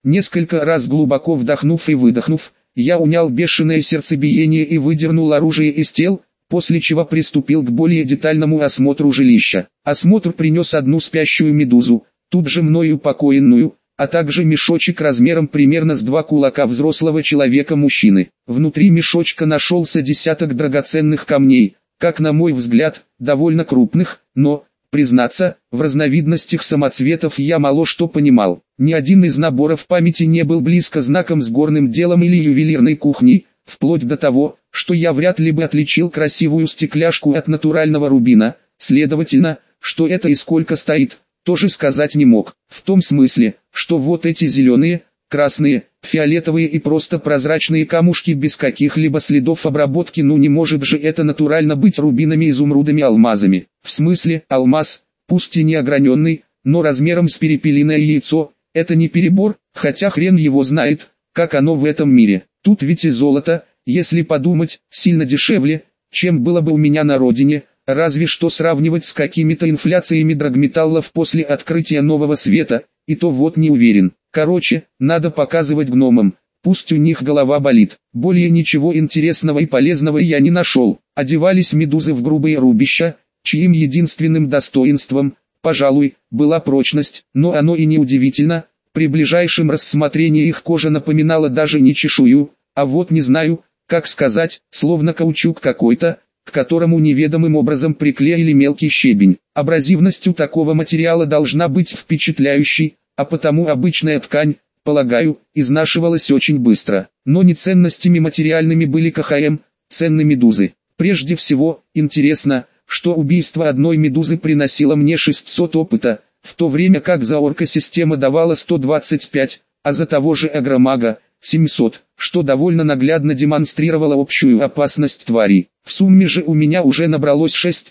Несколько раз глубоко вдохнув и выдохнув, я унял бешеное сердцебиение и выдернул оружие из тел, после чего приступил к более детальному осмотру жилища. Осмотр принес одну спящую медузу, тут же мною упокоенную, а также мешочек размером примерно с 2 кулака взрослого человека-мужчины. Внутри мешочка нашелся десяток драгоценных камней, как на мой взгляд, довольно крупных, но, признаться, в разновидностях самоцветов я мало что понимал. Ни один из наборов памяти не был близко знаком с горным делом или ювелирной кухней, вплоть до того, что я вряд ли бы отличил красивую стекляшку от натурального рубина, следовательно, что это и сколько стоит, тоже сказать не мог. В том смысле, что вот эти зеленые, красные, фиолетовые и просто прозрачные камушки без каких-либо следов обработки, ну не может же это натурально быть рубинами, изумрудами, алмазами. В смысле, алмаз, пусть и не ограненный, но размером с перепелиное яйцо, это не перебор, хотя хрен его знает, как оно в этом мире. Тут ведь и золото, если подумать, сильно дешевле, чем было бы у меня на родине, разве что сравнивать с какими-то инфляциями драгметаллов после открытия нового света, и то вот не уверен. Короче, надо показывать гномам, пусть у них голова болит. Более ничего интересного и полезного я не нашел. Одевались медузы в грубые рубища, чьим единственным достоинством, пожалуй, была прочность, но оно и не удивительно. При ближайшем рассмотрении их кожа напоминала даже не чешую, а вот не знаю, как сказать, словно каучук какой-то, к которому неведомым образом приклеили мелкий щебень. Абразивность у такого материала должна быть впечатляющей, а потому обычная ткань, полагаю, изнашивалась очень быстро. Но не ценностями материальными были КХМ, ценны медузы. Прежде всего, интересно, что убийство одной медузы приносило мне 600 опыта, в то время как за орка-система давала 125, а за того же агромага 700, что довольно наглядно демонстрировало общую опасность тварей. В сумме же у меня уже набралось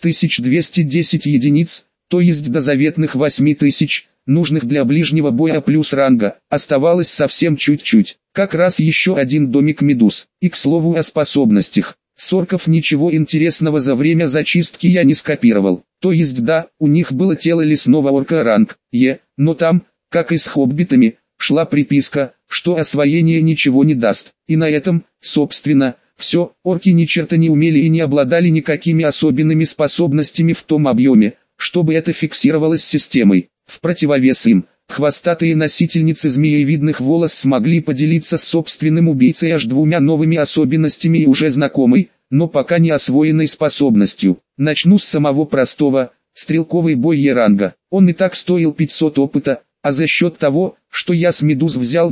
6210 единиц, то есть до заветных 8000, нужных для ближнего боя плюс ранга, оставалось совсем чуть-чуть. Как раз еще один домик медуз. И к слову о способностях. С орков ничего интересного за время зачистки я не скопировал. То есть да, у них было тело лесного орка ранг Е, но там, как и с хоббитами, шла приписка, что освоение ничего не даст. И на этом, собственно, все. Орки ни черта не умели и не обладали никакими особенными способностями в том объеме, чтобы это фиксировалось системой. В противовес им, хвостатые носительницы змеевидных волос смогли поделиться с собственным убийцей аж 2 новыми особенностями и уже знакомой, но пока не освоенной способностью. Начну с самого простого, стрелковый бой Е-ранга. Он и так стоил 500 опыта, а за счет того, что я с медуз взял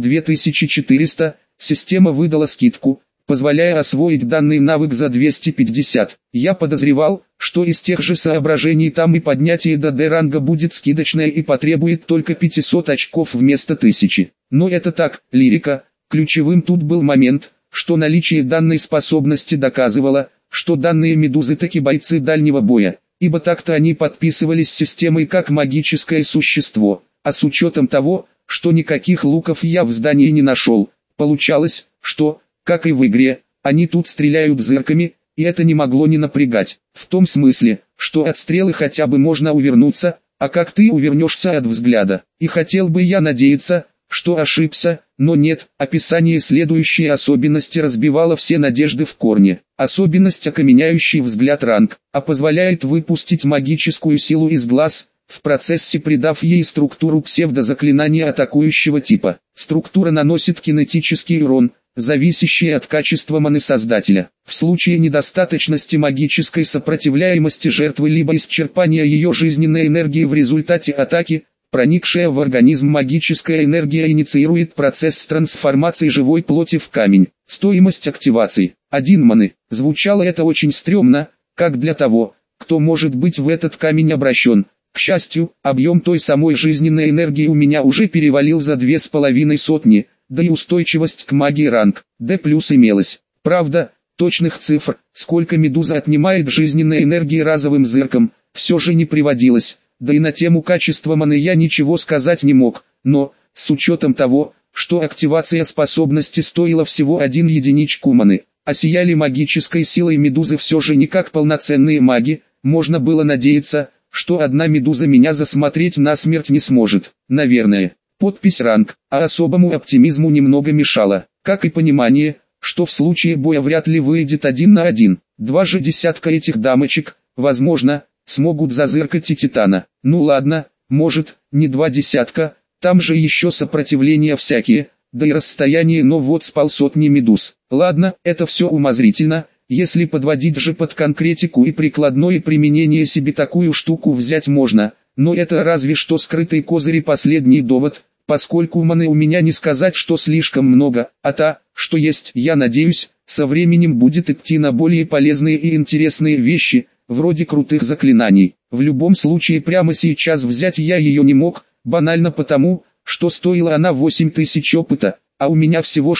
2400, система выдала скидку, позволяя освоить данный навык за 250. Я подозревал, что из тех же соображений там и поднятие до D-ранга будет скидочное и потребует только 500 очков вместо 1000. Но это так, лирика. Ключевым тут был момент, что наличие данной способности доказывало, что данные медузы таки бойцы дальнего боя, ибо так-то они подписывались с системой как магическое существо, а с учетом того, что никаких луков я в здании не нашел, получалось, что, как и в игре, они тут стреляют зырками, и это не могло не напрягать. В том смысле, что от стрелы хотя бы можно увернуться, а как ты увернешься от взгляда. И хотел бы я надеяться, что ошибся, но нет, описание следующей особенности разбивало все надежды в корне. Особенность окаменяющий взгляд ранг, а позволяет выпустить магическую силу из глаз, в процессе придав ей структуру псевдозаклинания атакующего типа. Структура наносит кинетический урон, зависящий от качества маны создателя. В случае недостаточности магической сопротивляемости жертвы либо исчерпания ее жизненной энергии в результате атаки, проникшая в организм магическая энергия инициирует процесс трансформации живой плоти в камень. Стоимость активации 1 маны. Звучало это очень стрёмно, как для того, кто может быть в этот камень обращен. К счастью, объем той самой жизненной энергии у меня уже перевалил за 2500, да и устойчивость к магии ранг D+ имелась. Правда, точных цифр, сколько медуза отнимает жизненной энергии разовым зырком, все же не приводилось, да и на тему качества маны я ничего сказать не мог, но, с учетом того, что активация способности стоила всего 1 единичку маны, а сияли магической силой медузы все же не как полноценные маги, можно было надеяться, что одна медуза меня засмотреть насмерть не сможет. Наверное, Подпись ранг, а особому оптимизму немного мешала, как и понимание, что в случае боя вряд ли выйдет 1 на 1. Два же десятка этих дамочек, возможно, смогут зазыркать и Титана. Ну ладно, может, не 2 десятка, там же еще сопротивления всякие, да и расстояние, но вот с полсотни медуз. Ладно, это все умозрительно, если подводить же под конкретику и прикладное применение себе такую штуку взять можно, но это разве что скрытый козырь и последний довод, поскольку маны у меня не сказать, что слишком много, а та, что есть, я надеюсь, со временем будет идти на более полезные и интересные вещи, вроде крутых заклинаний. В любом случае прямо сейчас взять я ее не мог, банально потому, что стоила она 8000 опыта, а у меня всего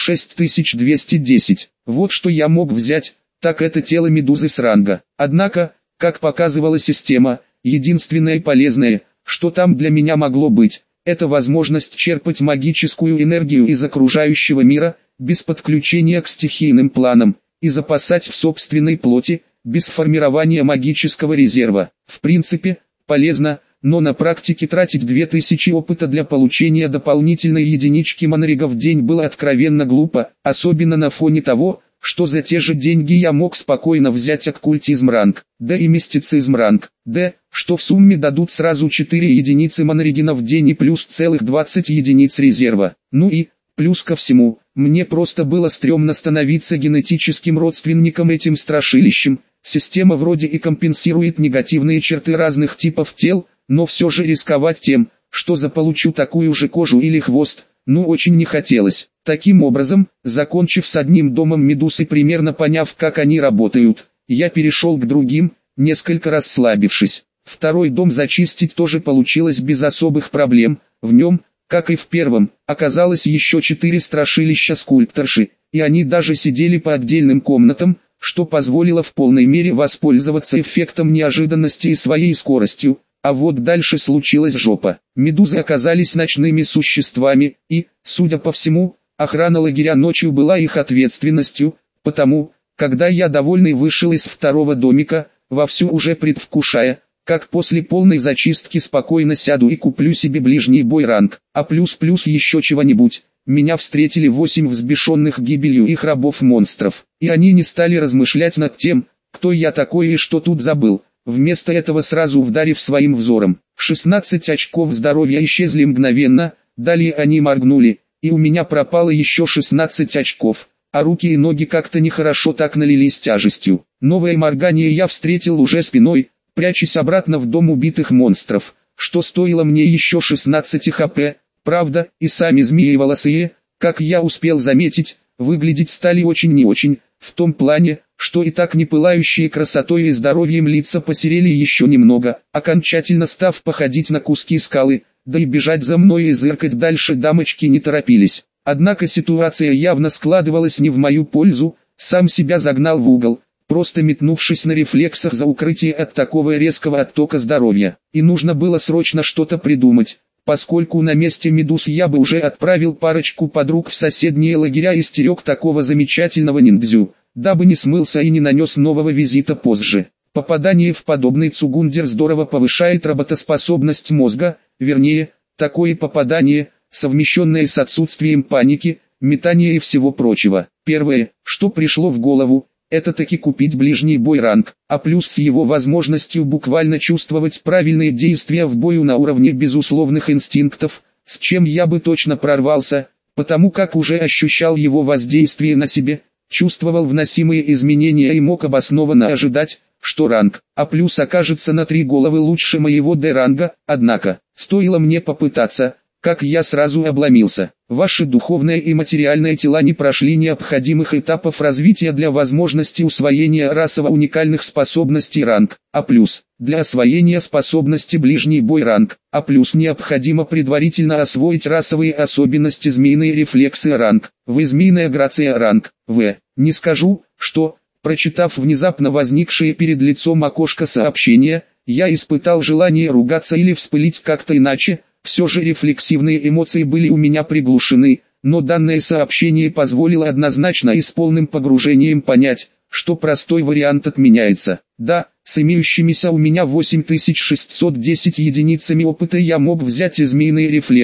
6210. Вот что я мог взять, так это тело медузы с ранга. Однако, как показывала система, единственное полезное, что там для меня могло быть, это возможность черпать магическую энергию из окружающего мира, без подключения к стихийным планам, и запасать в собственной плоти, без формирования магического резерва. В принципе, полезно, но на практике тратить 2000 опыта для получения дополнительной единички манрига в день было откровенно глупо, особенно на фоне того, что за те же деньги я мог спокойно взять оккультизм ранг, да и мистицизм ранг, да, что в сумме дадут сразу 4 единицы манригина в день и плюс целых 20 единиц резерва. Ну и, плюс ко всему, мне просто было стрёмно становиться генетическим родственником этим страшилищем. Система вроде и компенсирует негативные черты разных типов тел, но все же рисковать тем, что заполучу такую же кожу или хвост, ну очень не хотелось. Таким образом, закончив с одним домом медуз и примерно поняв, как они работают, я перешел к другим, несколько расслабившись. Второй дом зачистить тоже получилось без особых проблем, в нем, как и в первом, оказалось еще 4 страшилища-скульпторши, и они даже сидели по отдельным комнатам, что позволило в полной мере воспользоваться эффектом неожиданности и своей скоростью. А вот дальше случилась жопа. Медузы оказались ночными существами, и, судя по всему, охрана лагеря ночью была их ответственностью, потому, когда я довольный вышел из второго домика, вовсю уже предвкушая, как после полной зачистки спокойно сяду и куплю себе ближний бой ранг, а плюс еще чего-нибудь, меня встретили 8 взбешенных гибелью их рабов-монстров, и они не стали размышлять над тем, кто я такой и что тут забыл. Вместо этого сразу вдарив своим взором, 16 очков здоровья исчезли мгновенно, далее они моргнули, и у меня пропало еще 16 очков, а руки и ноги как-то нехорошо так налились тяжестью. Новое моргание я встретил уже спиной, прячась обратно в дом убитых монстров, что стоило мне еще 16 хп, правда, и сами змеи-волосые, как я успел заметить, выглядеть стали очень не очень, в том плане, что и так не пылающие красотой и здоровьем лица посерели еще немного, окончательно став походить на куски скалы, да и бежать за мной и зыркать дальше дамочки не торопились. Однако ситуация явно складывалась не в мою пользу, сам себя загнал в угол, просто метнувшись на рефлексах за укрытие от такого резкого оттока здоровья. И нужно было срочно что-то придумать, поскольку на месте медуз я бы уже отправил парочку подруг в соседние лагеря и стерег такого замечательного ниндзю, дабы не смылся и не нанес нового визита позже. Попадание в подобный цугундер здорово повышает работоспособность мозга, вернее, такое попадание, совмещенное с отсутствием паники, метания и всего прочего. Первое, что пришло в голову, это таки купить ближний бой ранг, а плюс с его возможностью буквально чувствовать правильные действия в бою на уровне безусловных инстинктов, с чем я бы точно прорвался, потому как уже ощущал его воздействие на себе, чувствовал вносимые изменения и мог обоснованно ожидать, что ранг А+ окажется на 3 головы лучше моего Д-ранга, однако, стоило мне попытаться, как я сразу обломился. Ваши духовные и материальные тела не прошли необходимых этапов развития для возможности усвоения расово уникальных способностей ранг А+. Для освоения способности ближний бой ранг А+, необходимо предварительно освоить расовые особенности змеиные рефлексы ранг В и змеиная грация ранг В. Не скажу, что, прочитав внезапно возникшее перед лицом окошко сообщения, я испытал желание ругаться или вспылить как-то иначе. Все же рефлексивные эмоции были у меня приглушены, но данное сообщение позволило однозначно и с полным погружением понять, что простой вариант отменяется. Да, с имеющимися у меня 8610 единицами опыта я мог взять и змеиные рефлексы,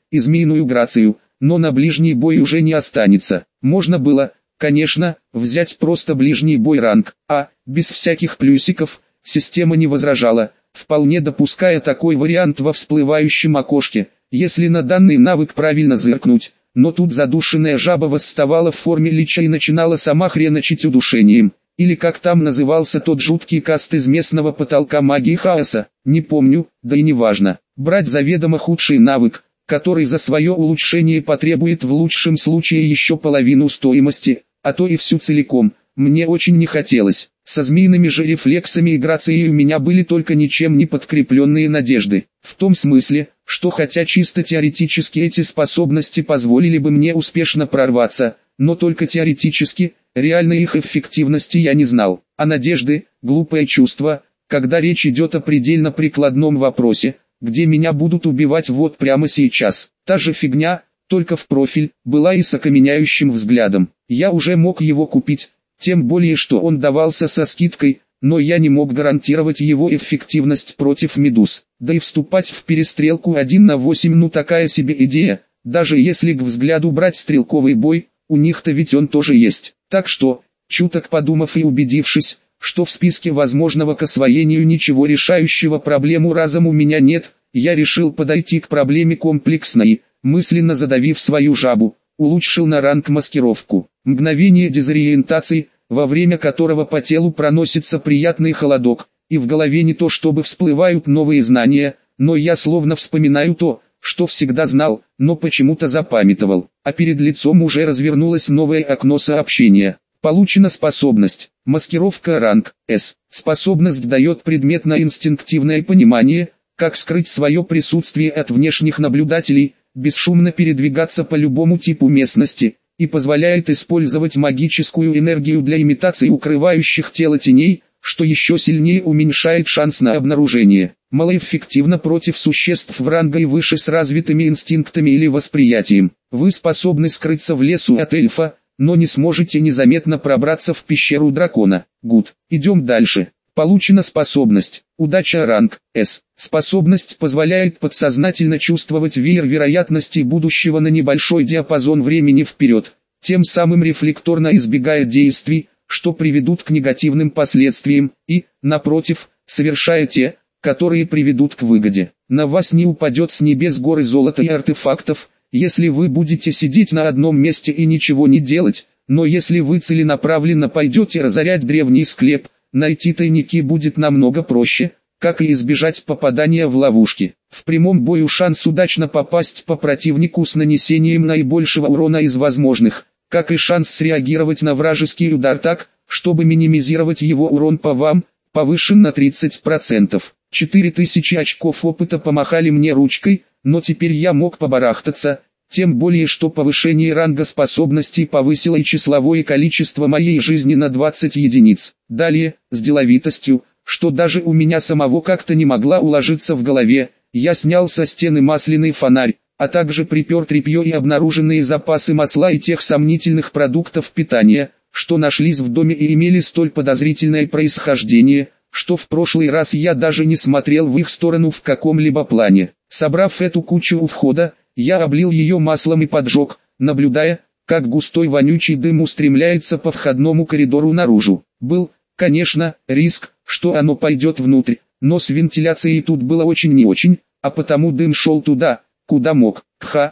и змеиную грацию, но на ближний бой уже не останется. Можно было, конечно, взять просто ближний бой ранг А, без всяких плюсиков, система не возражала, вполне допуская такой вариант во всплывающем окошке, если на данный навык правильно зыркнуть, но тут задушенная жаба восставала в форме лича и начинала сама хреначить удушением, или как там назывался тот жуткий каст из местного потолка магии хаоса, не помню, да и не важно. Брать заведомо худший навык, который за свое улучшение потребует в лучшем случае еще половину стоимости, а то и всю целиком, мне очень не хотелось. Со змеиными же рефлексами и грацией у меня были только ничем не подкрепленные надежды. В том смысле, что хотя чисто теоретически эти способности позволили бы мне успешно прорваться, но только теоретически, реальной их эффективности я не знал. А надежды – глупое чувство, когда речь идет о предельно прикладном вопросе, где меня будут убивать вот прямо сейчас. Та же фигня, только в профиль, была и с окаменяющим взглядом. Я уже мог его купить, тем более что он давался со скидкой, но я не мог гарантировать его эффективность против медуз. Да и вступать в перестрелку 1 на 8 ну такая себе идея, даже если к взгляду брать стрелковый бой, у них-то ведь он тоже есть. Так что, чуток подумав и убедившись, что в списке возможного к освоению ничего решающего проблему разом у меня нет, я решил подойти к проблеме комплексно и, мысленно задавив свою жабу, улучшил на ранг маскировку. Мгновение дезориентации, во время которого по телу проносится приятный холодок, и в голове не то чтобы всплывают новые знания, но я словно вспоминаю то, что всегда знал, но почему-то запамятовал. А перед лицом уже развернулось новое окно сообщения. Получена способность. Маскировка ранг С. Способность дает предметно-инстинктивное понимание, как скрыть свое присутствие от внешних наблюдателей, бесшумно передвигаться по любому типу местности, и позволяет использовать магическую энергию для имитации укрывающих тело теней, что еще сильнее уменьшает шанс на обнаружение. Малоэффективно против существ в ранге и выше с развитыми инстинктами или восприятием. Вы способны скрыться в лесу от эльфа, но не сможете незаметно пробраться в пещеру дракона. Гуд. Идем дальше. Получена способность. Удача ранг С. Способность позволяет подсознательно чувствовать веер вероятностей будущего на небольшой диапазон времени вперед, тем самым рефлекторно избегая действий, что приведут к негативным последствиям, и, напротив, совершая те, которые приведут к выгоде. На вас не упадет с небес горы золота и артефактов, если вы будете сидеть на одном месте и ничего не делать, но если вы целенаправленно пойдете разорять древний склеп, найти тайники будет намного проще, как и избежать попадания в ловушки. В прямом бою шанс удачно попасть по противнику с нанесением наибольшего урона из возможных, как и шанс среагировать на вражеский удар так, чтобы минимизировать его урон по вам, повышен на 30%. 4000 очков опыта помахали мне ручкой, но теперь я мог побарахтаться, тем более что повышение ранга способностей повысило и числовое количество моей жизни на 20 единиц. Далее, с деловитостью, что даже у меня самого как-то не могла уложиться в голове, я снял со стены масляный фонарь, а также припер тряпье и обнаруженные запасы масла и тех сомнительных продуктов питания, что нашлись в доме и имели столь подозрительное происхождение, что в прошлый раз я даже не смотрел в их сторону в каком-либо плане. Собрав эту кучу у входа, я облил ее маслом и поджег, наблюдая, как густой вонючий дым устремляется по входному коридору наружу. Был, конечно, риск, что оно пойдет внутрь, но с вентиляцией тут было очень не очень, а потому дым шел туда, куда мог.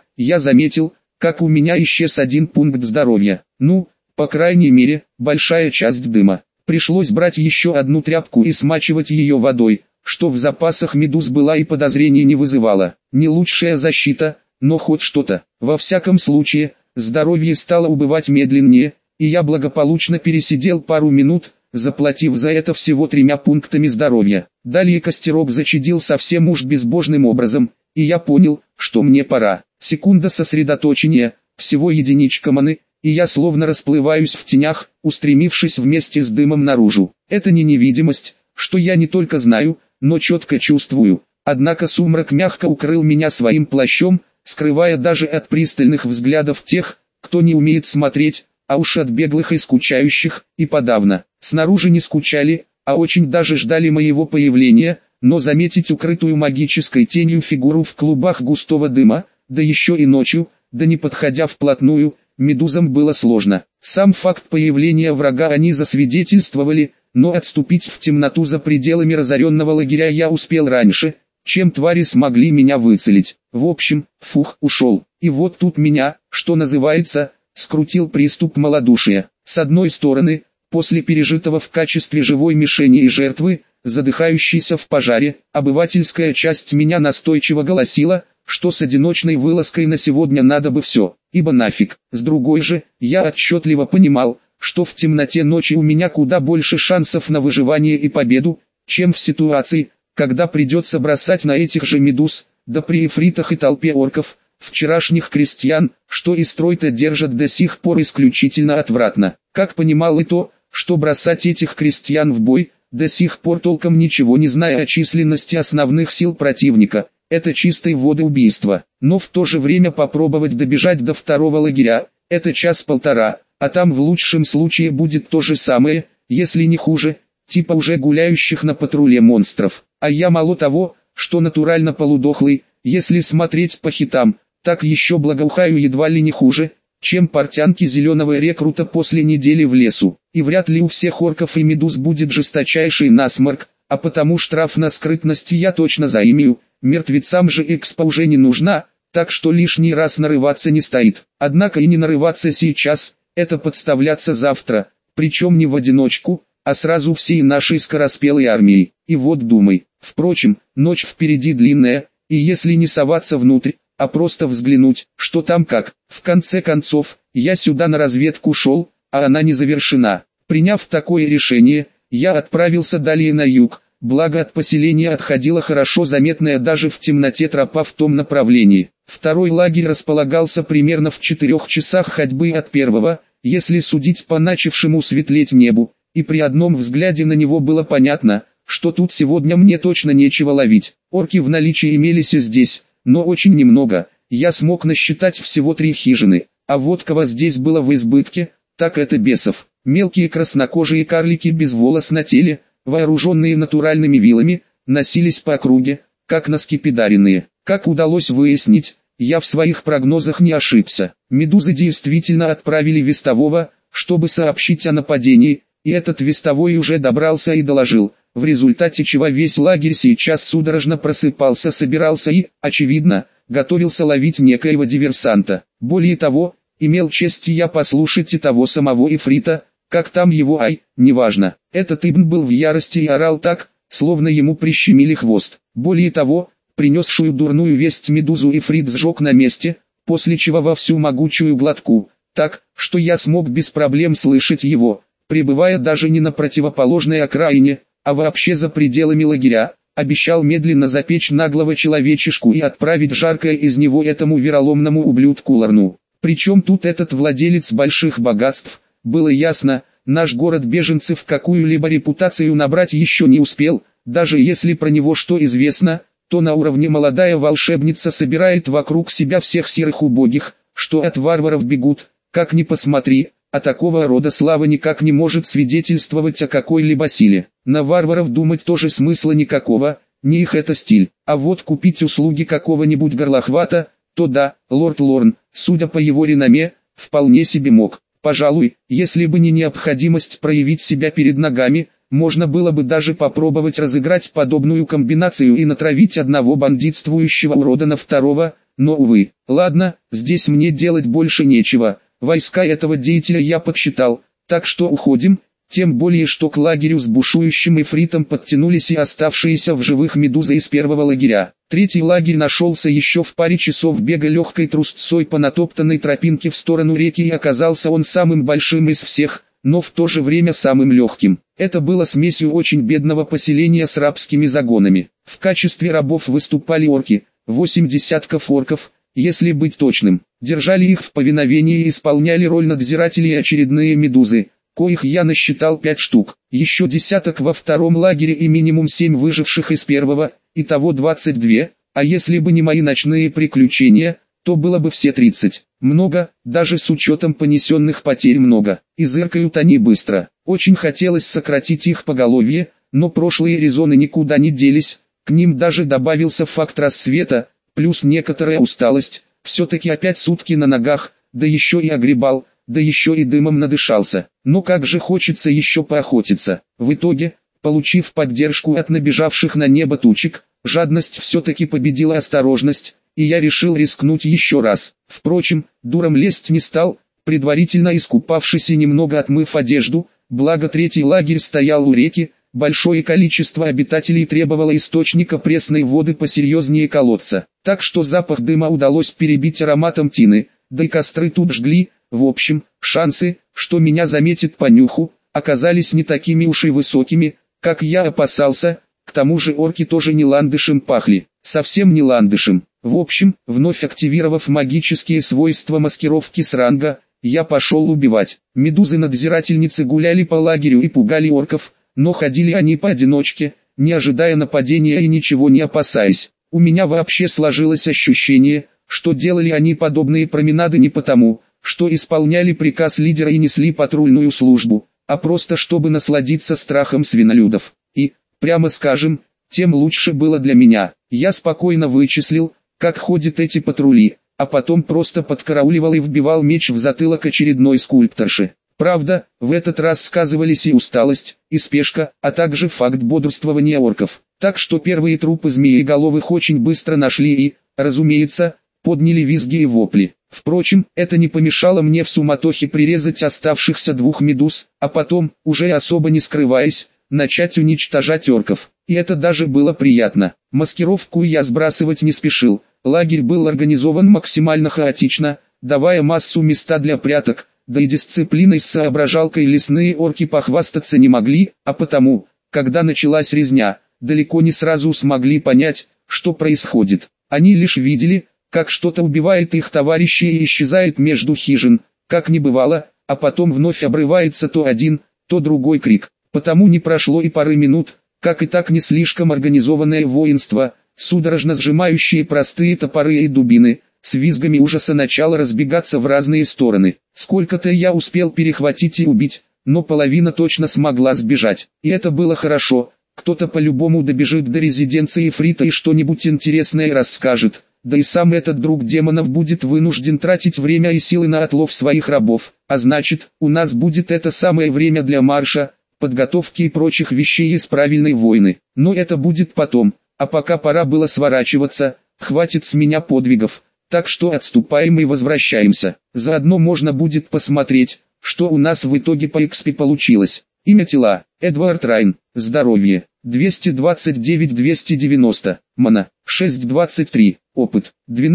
Я заметил, как у меня исчез один пункт здоровья. Ну, по крайней мере, большая часть дыма. Пришлось брать еще одну тряпку и смачивать ее водой, что в запасах медуз была и подозрений не вызывало. Не лучшая защита, но хоть что-то. Во всяком случае, здоровье стало убывать медленнее, и я благополучно пересидел пару минут, заплатив за это всего 3 пунктами здоровья. Далее костерок зачадил совсем уж безбожным образом, и я понял, что мне пора. Секунда сосредоточения, всего единичка маны, и я словно расплываюсь в тенях, устремившись вместе с дымом наружу. Это не невидимость, что я не только знаю, но четко чувствую. Однако сумрак мягко укрыл меня своим плащом, скрывая даже от пристальных взглядов тех, кто не умеет смотреть, а уж от беглых и скучающих, и подавно. Снаружи не скучали, а очень даже ждали моего появления, но заметить укрытую магической тенью фигуру в клубах густого дыма, да еще и ночью, да не подходя вплотную, медузам было сложно. Сам факт появления врага они засвидетельствовали, но отступить в темноту за пределами разоренного лагеря я успел раньше, чем твари смогли меня выцелить. В общем, ушел. И вот тут меня, что называется, скрутил приступ малодушия. С одной стороны, после пережитого в качестве живой мишени и жертвы, задыхающейся в пожаре, обывательская часть меня настойчиво голосила, что с одиночной вылазкой на сегодня надо бы все, ибо нафиг. С другой же, я отчетливо понимал, что в темноте ночи у меня куда больше шансов на выживание и победу, чем в ситуации, когда придется бросать на этих же медуз, да при эфритах и толпе орков, вчерашних крестьян, что и строй-то держат до сих пор исключительно отвратно. Как понимал и то, что бросать этих крестьян в бой, до сих пор толком ничего не зная о численности основных сил противника, это чистой воды убийство. Но в то же время попробовать добежать до второго лагеря, это час-полтора, а там в лучшем случае будет то же самое, если не хуже, типа уже гуляющих на патруле монстров. А я мало того, что натурально полудохлый, если смотреть по хитам, так еще благоухаю едва ли не хуже, чем портянки зеленого рекрута после недели в лесу. И вряд ли у всех орков и медуз будет жесточайший насморк, а потому штраф на скрытность я точно заимею, мертвецам же экспо уже не нужна, так что лишний раз нарываться не стоит. Однако и не нарываться сейчас, это подставляться завтра, причем не в одиночку, а сразу всей нашей скороспелой армией. И вот думай, впрочем, ночь впереди длинная, и если не соваться внутрь, а просто взглянуть, что там как. В конце концов, я сюда на разведку шел, а она не завершена. Приняв такое решение, я отправился далее на юг, благо от поселения отходила хорошо заметная даже в темноте тропа в том направлении. Второй лагерь располагался примерно в 4 часах ходьбы от первого, если судить по начавшему светлеть небу, и при одном взгляде на него было понятно, что тут сегодня мне точно нечего ловить. Орки в наличии имелись и здесь, но очень немного. Я смог насчитать всего 3 хижины, а вот кого здесь было в избытке, так это бесов. Мелкие краснокожие карлики без волос на теле, вооруженные натуральными вилами, носились по округе, как наскепидаренные. Как удалось выяснить, я в своих прогнозах не ошибся. Медузы действительно отправили вестового, чтобы сообщить о нападении, и этот вестовой уже добрался и доложил, в результате чего весь лагерь сейчас судорожно просыпался, собирался и, очевидно, готовился ловить некоего диверсанта. Более того, имел честь я послушать и того самого Ифрита, как там его неважно. Этот Ибн был в ярости и орал так, словно ему прищемили хвост. Более того, принесшую дурную весть медузу Ифрит сжег на месте, после чего во всю могучую глотку, так, что я смог без проблем слышать его, пребывая даже не на противоположной окраине, а вообще за пределами лагеря, обещал медленно запечь наглого человечишку и отправить жаркое из него этому вероломному ублюдку Ларну. Причем тут этот владелец больших богатств, было ясно, наш город беженцев какую-либо репутацию набрать еще не успел, даже если про него что известно, то на уровне молодая волшебница собирает вокруг себя всех серых убогих, что от варваров бегут, как ни посмотри, а такого рода слава никак не может свидетельствовать о какой-либо силе. На варваров думать тоже смысла никакого, не их это стиль, а вот купить услуги какого-нибудь горлохвата, то да, лорд Лорн, судя по его реноме, вполне себе мог. Пожалуй, если бы не необходимость проявить себя перед ногами, можно было бы даже попробовать разыграть подобную комбинацию и натравить одного бандитствующего урода на второго, но увы. Ладно, здесь мне делать больше нечего, войска этого деятеля я подсчитал, так что уходим, тем более что к лагерю с бушующим эфритом подтянулись и оставшиеся в живых медузы из первого лагеря. Третий лагерь нашелся еще в паре часов бега легкой трусцой по натоптанной тропинке в сторону реки, и оказался он самым большим из всех, но в то же время самым легким. Это было смесью очень бедного поселения с рабскими загонами. В качестве рабов выступали орки, 8 десятков орков, если быть точным. Держали их в повиновении и исполняли роль надзирателей очередные медузы, коих я насчитал 5 штук. Еще десяток во втором лагере и минимум 7 выживших из первого, итого 22, а если бы не мои ночные приключения, то было бы все 30. Много, даже с учетом понесенных потерь много. И зыркают они быстро. Очень хотелось сократить их поголовье, но прошлые резоны никуда не делись, к ним даже добавился факт рассвета, плюс некоторая усталость, Все-таки опять сутки на ногах, да еще и огребал, да еще и дымом надышался. Но как же хочется еще поохотиться. В итоге, получив поддержку от набежавших на небо тучек, жадность все-таки победила осторожность, и я решил рискнуть еще раз. Впрочем, дуром лезть не стал, предварительно искупавшись и немного отмыв одежду, благо третий лагерь стоял у реки, большое количество обитателей требовало источника пресной воды посерьезнее колодца, так что запах дыма удалось перебить ароматом тины, да и костры тут жгли. В общем, шансы, что меня заметят по нюху, оказались не такими уж и высокими, как я опасался. К тому же орки тоже не ландышем пахли, совсем не ландышем. В общем, вновь активировав магические свойства маскировки с ранга, я пошел убивать. Медузы-надзирательницы гуляли по лагерю и пугали орков, но ходили они поодиночке, не ожидая нападения и ничего не опасаясь. У меня вообще сложилось ощущение, что делали они подобные променады не потому, что исполняли приказ лидера и несли патрульную службу, а просто чтобы насладиться страхом свинолюдов. И, прямо скажем, тем лучше было для меня. Я спокойно вычислил, как ходят эти патрули, а потом просто подкарауливал и вбивал меч в затылок очередной скульпторши. Правда, в этот раз сказывались и усталость, и спешка, а также факт бодрствования орков. Так что первые трупы змееголовых очень быстро нашли и, разумеется, подняли визги и вопли. Впрочем, это не помешало мне в суматохе прирезать оставшихся двух медуз, а потом, уже особо не скрываясь, начать уничтожать орков. И это даже было приятно. Маскировку я сбрасывать не спешил. Лагерь был организован максимально хаотично, давая массу места для пряток, да и дисциплиной с соображалкой лесные орки похвастаться не могли, а потому, когда началась резня, далеко не сразу смогли понять, что происходит. Они лишь видели, как что-то убивает их товарищей и исчезает между хижин, как не бывало, а потом вновь обрывается то один, то другой крик. Потому не прошло и пары минут, как и так не слишком организованное воинство, судорожно сжимающие простые топоры и дубины, с визгами ужаса начало разбегаться в разные стороны. Сколько-то я успел перехватить и убить, но половина точно смогла сбежать. И это было хорошо, кто-то по-любому добежит до резиденции Фрита и что-нибудь интересное расскажет. Да и сам этот друг демонов будет вынужден тратить время и силы на отлов своих рабов, а значит, у нас будет это самое время для марша, подготовки и прочих вещей из правильной войны. Но это будет потом, а пока пора было сворачиваться, хватит с меня подвигов, так что отступаем и возвращаемся. Заодно можно будет посмотреть, что у нас в итоге по XP получилось. Имя тела, Эдвард Райн, здоровье, 229-290, мана, 623, опыт,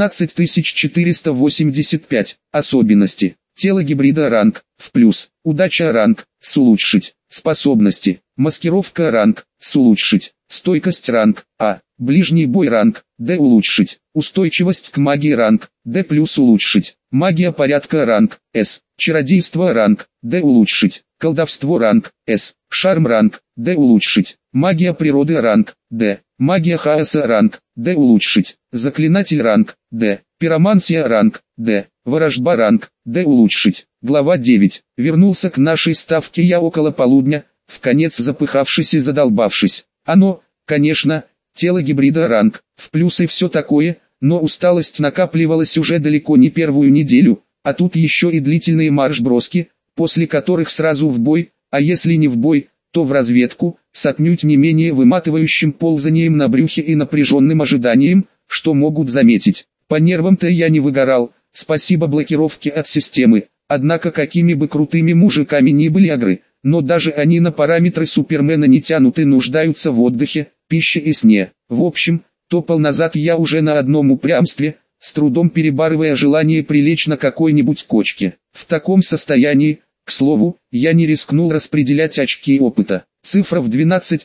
12485, особенности, тело гибрида ранг, в плюс, удача ранг, с улучшить, способности, маскировка ранг, с улучшить, стойкость ранг, А, ближний бой ранг, Д улучшить, устойчивость к магии ранг, Д плюс улучшить, магия порядка ранг, С, чародейство ранг, Д улучшить, колдовство ранг, С, шарм ранг, Д улучшить, магия природы ранг, Д, магия хаоса ранг, Д улучшить, заклинатель ранг, Д, пиромансия ранг, Д, ворожба ранг, Д улучшить. Глава 9. Вернулся к нашей ставке я около полудня, вконец запыхавшись и задолбавшись. Оно, конечно, тело гибрида ранг, в плюс и все такое, но усталость накапливалась уже далеко не первую неделю, а тут еще и длительные марш-броски, после которых сразу в бой, а если не в бой, то в разведку, с отнюдь не менее выматывающим ползанием на брюхе и напряженным ожиданием, что могут заметить. По нервам-то я не выгорал, спасибо блокировке от системы, однако какими бы крутыми мужиками ни были агры, но даже они на параметры Супермена не тянут и нуждаются в отдыхе, пище и сне. В общем, топал назад я уже на одном упрямстве, с трудом перебарывая желание прилечь на какой-нибудь кочке. В таком состоянии, к слову, я не рискнул распределять очки опыта. Цифра в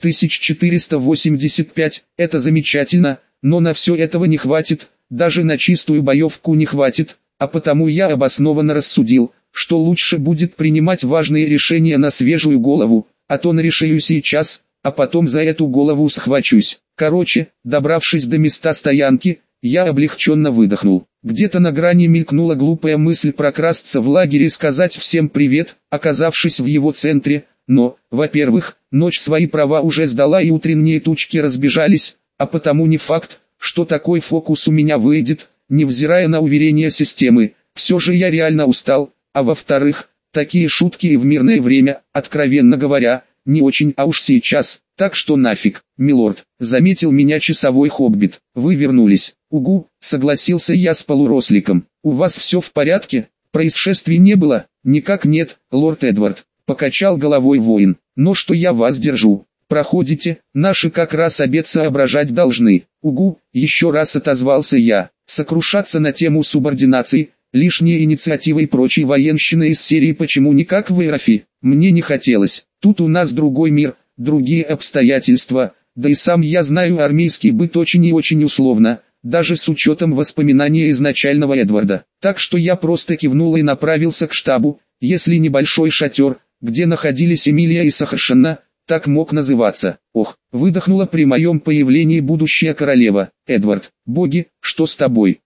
12485 – это замечательно, но на все этого не хватит, даже на чистую боевку не хватит, а потому я обоснованно рассудил, что лучше будет принимать важные решения на свежую голову, а то нарешаю сейчас, а потом за эту голову схвачусь. Короче, добравшись до места стоянки, я облегченно выдохнул. Где-то на грани мелькнула глупая мысль прокрасться в лагерь и сказать всем привет, оказавшись в его центре, но, во-первых, ночь свои права уже сдала и утренние тучки разбежались, а потому не факт, что такой фокус у меня выйдет, невзирая на уверения системы, все же я реально устал, а во-вторых, такие шутки и в мирное время, откровенно говоря, не очень, а уж сейчас, так что нафиг, милорд, заметил меня часовой хоббит, вы вернулись, угу, согласился я с полуросликом, у вас все в порядке, происшествий не было, никак нет, лорд Эдвард, покачал головой воин, но что я вас держу, проходите, наши как раз обед соображать должны, угу, еще раз отозвался я, сокрушаться на тему субординации, лишние инициативы и прочей военщины из серии «Почему никак в Эрафи?» мне не хотелось. Тут у нас другой мир, другие обстоятельства, да и сам я знаю армейский быт очень и очень условно, даже с учетом воспоминаний изначального Эдварда. Так что я просто кивнул и направился к штабу, если небольшой шатер, где находились Эмилия и Сахаршина, так мог называться. Ох, выдохнула при моем появлении будущая королева. Эдвард, боги, что с тобой?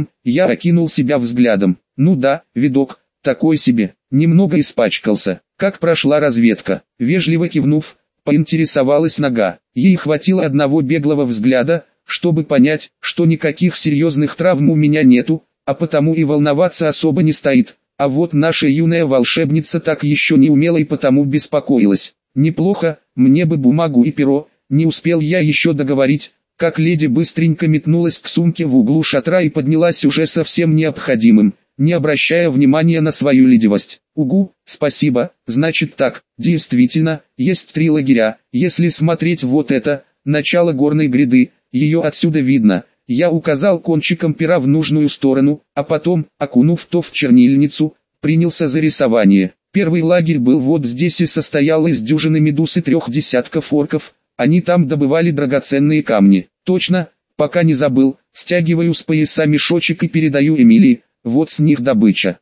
Я окинул себя взглядом. Ну да, видок, такой себе, немного испачкался. Как прошла разведка? Вежливо кивнув, поинтересовалась Нога. Ей хватило одного беглого взгляда, чтобы понять, что никаких серьезных травм у меня нету, а потому и волноваться особо не стоит. А вот наша юная волшебница так еще не умела и потому беспокоилась. Неплохо, мне бы бумагу и перо, не успел я еще договорить, как леди быстренько метнулась к сумке в углу шатра и поднялась уже совсем необходимым, не обращая внимания на свою ледивость. Угу, спасибо, значит так, действительно, есть 3 лагеря, если смотреть вот это, начало горной гряды, ее отсюда видно. Я указал кончиком пера в нужную сторону, а потом, окунув то в чернильницу, принялся за рисование. Первый лагерь был вот здесь и состоял из дюжины медуз и 3 десятков орков, они там добывали драгоценные камни. Точно, пока не забыл, стягиваю с пояса мешочек и передаю Эмилии, вот с них добыча.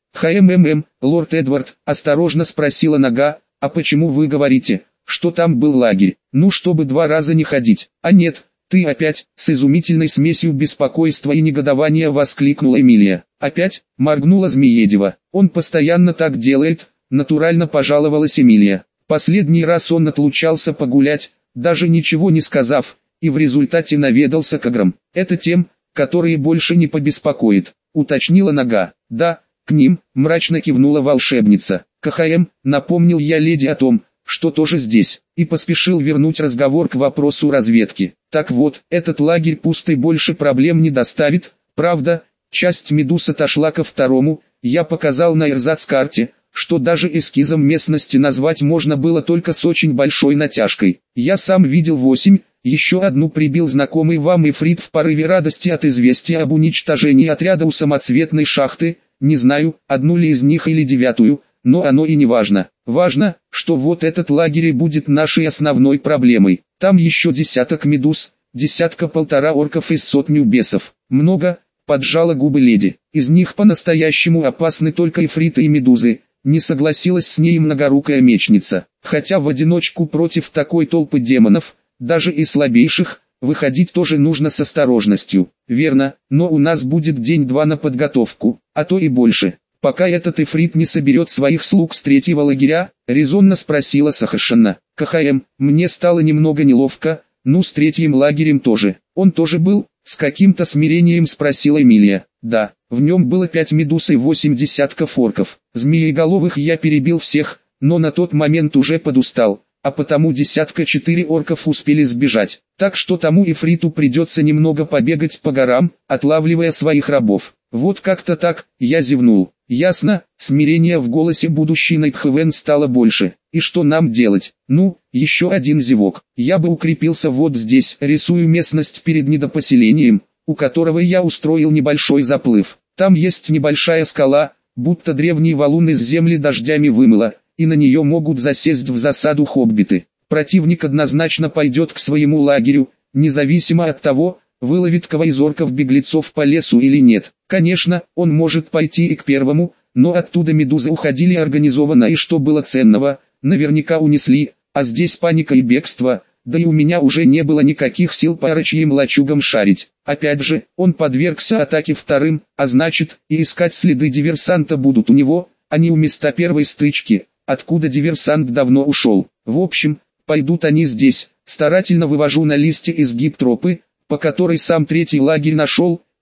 Лорд Эдвард, осторожно спросила Нога, а почему вы говорите, что там был лагерь? Ну, чтобы 2 раза не ходить. А нет, ты опять, с изумительной смесью беспокойства и негодования воскликнула Эмилия. Опять, моргнула Змеедева. Он постоянно так делает. Натурально пожаловалась Эмилия. Последний раз он отлучался погулять, даже ничего не сказав, и в результате наведался к ограм. Это тем, которые больше не побеспокоит, уточнила Нога. Да, к ним, мрачно кивнула волшебница. Напомнил я леди о том, что тоже здесь, и поспешил вернуть разговор к вопросу разведки. Так вот, этот лагерь пустый больше проблем не доставит, правда, часть медуз отошла ко второму, я показал на эрзац-карте, что даже эскизом местности назвать можно было только с очень большой натяжкой. Я сам видел 8, еще одну прибил знакомый вам Ифрит в порыве радости от известия об уничтожении отряда у самоцветной шахты, не знаю, одну ли из них или 9, но оно и не важно. Важно, что вот этот лагерь и будет нашей основной проблемой. Там еще десяток медуз, 10-1.5 орков и 100 бесов. Много, поджала губы леди. Из них по-настоящему опасны только ифриты и медузы. Не согласилась с ней многорукая мечница. Хотя в одиночку против такой толпы демонов, даже и слабейших, выходить тоже нужно с осторожностью. Верно, но у нас будет день-два на подготовку, а то и больше. Пока этот ифрит не соберет своих слуг с 3-го лагеря, резонно спросила Сахаршина. Мне стало немного неловко, ну с 3-м лагерем тоже. Он тоже был? С каким-то смирением спросила Эмилия. Да, в нем было 5 медуз и 8 десятков орков. Змееголовых я перебил всех, но на тот момент уже подустал, а потому 10-4 орков успели сбежать. Так что тому ифриту придется немного побегать по горам, отлавливая своих рабов. Вот как-то так, я зевнул. Ясно, смирение в голосе будущей Найтхевен стало больше. И что нам делать? Ну, еще один зевок. Я бы укрепился вот здесь, рисую местность перед недопоселением, у которого я устроил небольшой заплыв. Там есть небольшая скала, будто древний валун из земли дождями вымыло, и на нее могут засесть в засаду хоббиты. Противник однозначно пойдет к своему лагерю, независимо от того, выловит кого из орков беглецов по лесу или нет. Конечно, он может пойти и к первому, но оттуда медузы уходили организованно и что было ценного, наверняка унесли, а здесь паника и бегство, да и у меня уже не было никаких сил по орочьим лачугам шарить. Опять же, он подвергся атаке вторым, а значит, и искать следы диверсанта будут у него, а не у места первой стычки, откуда диверсант давно ушел. В общем, пойдут они здесь, старательно вывожу на листе изгиб тропы, по которой сам 3-й лагерь нашел,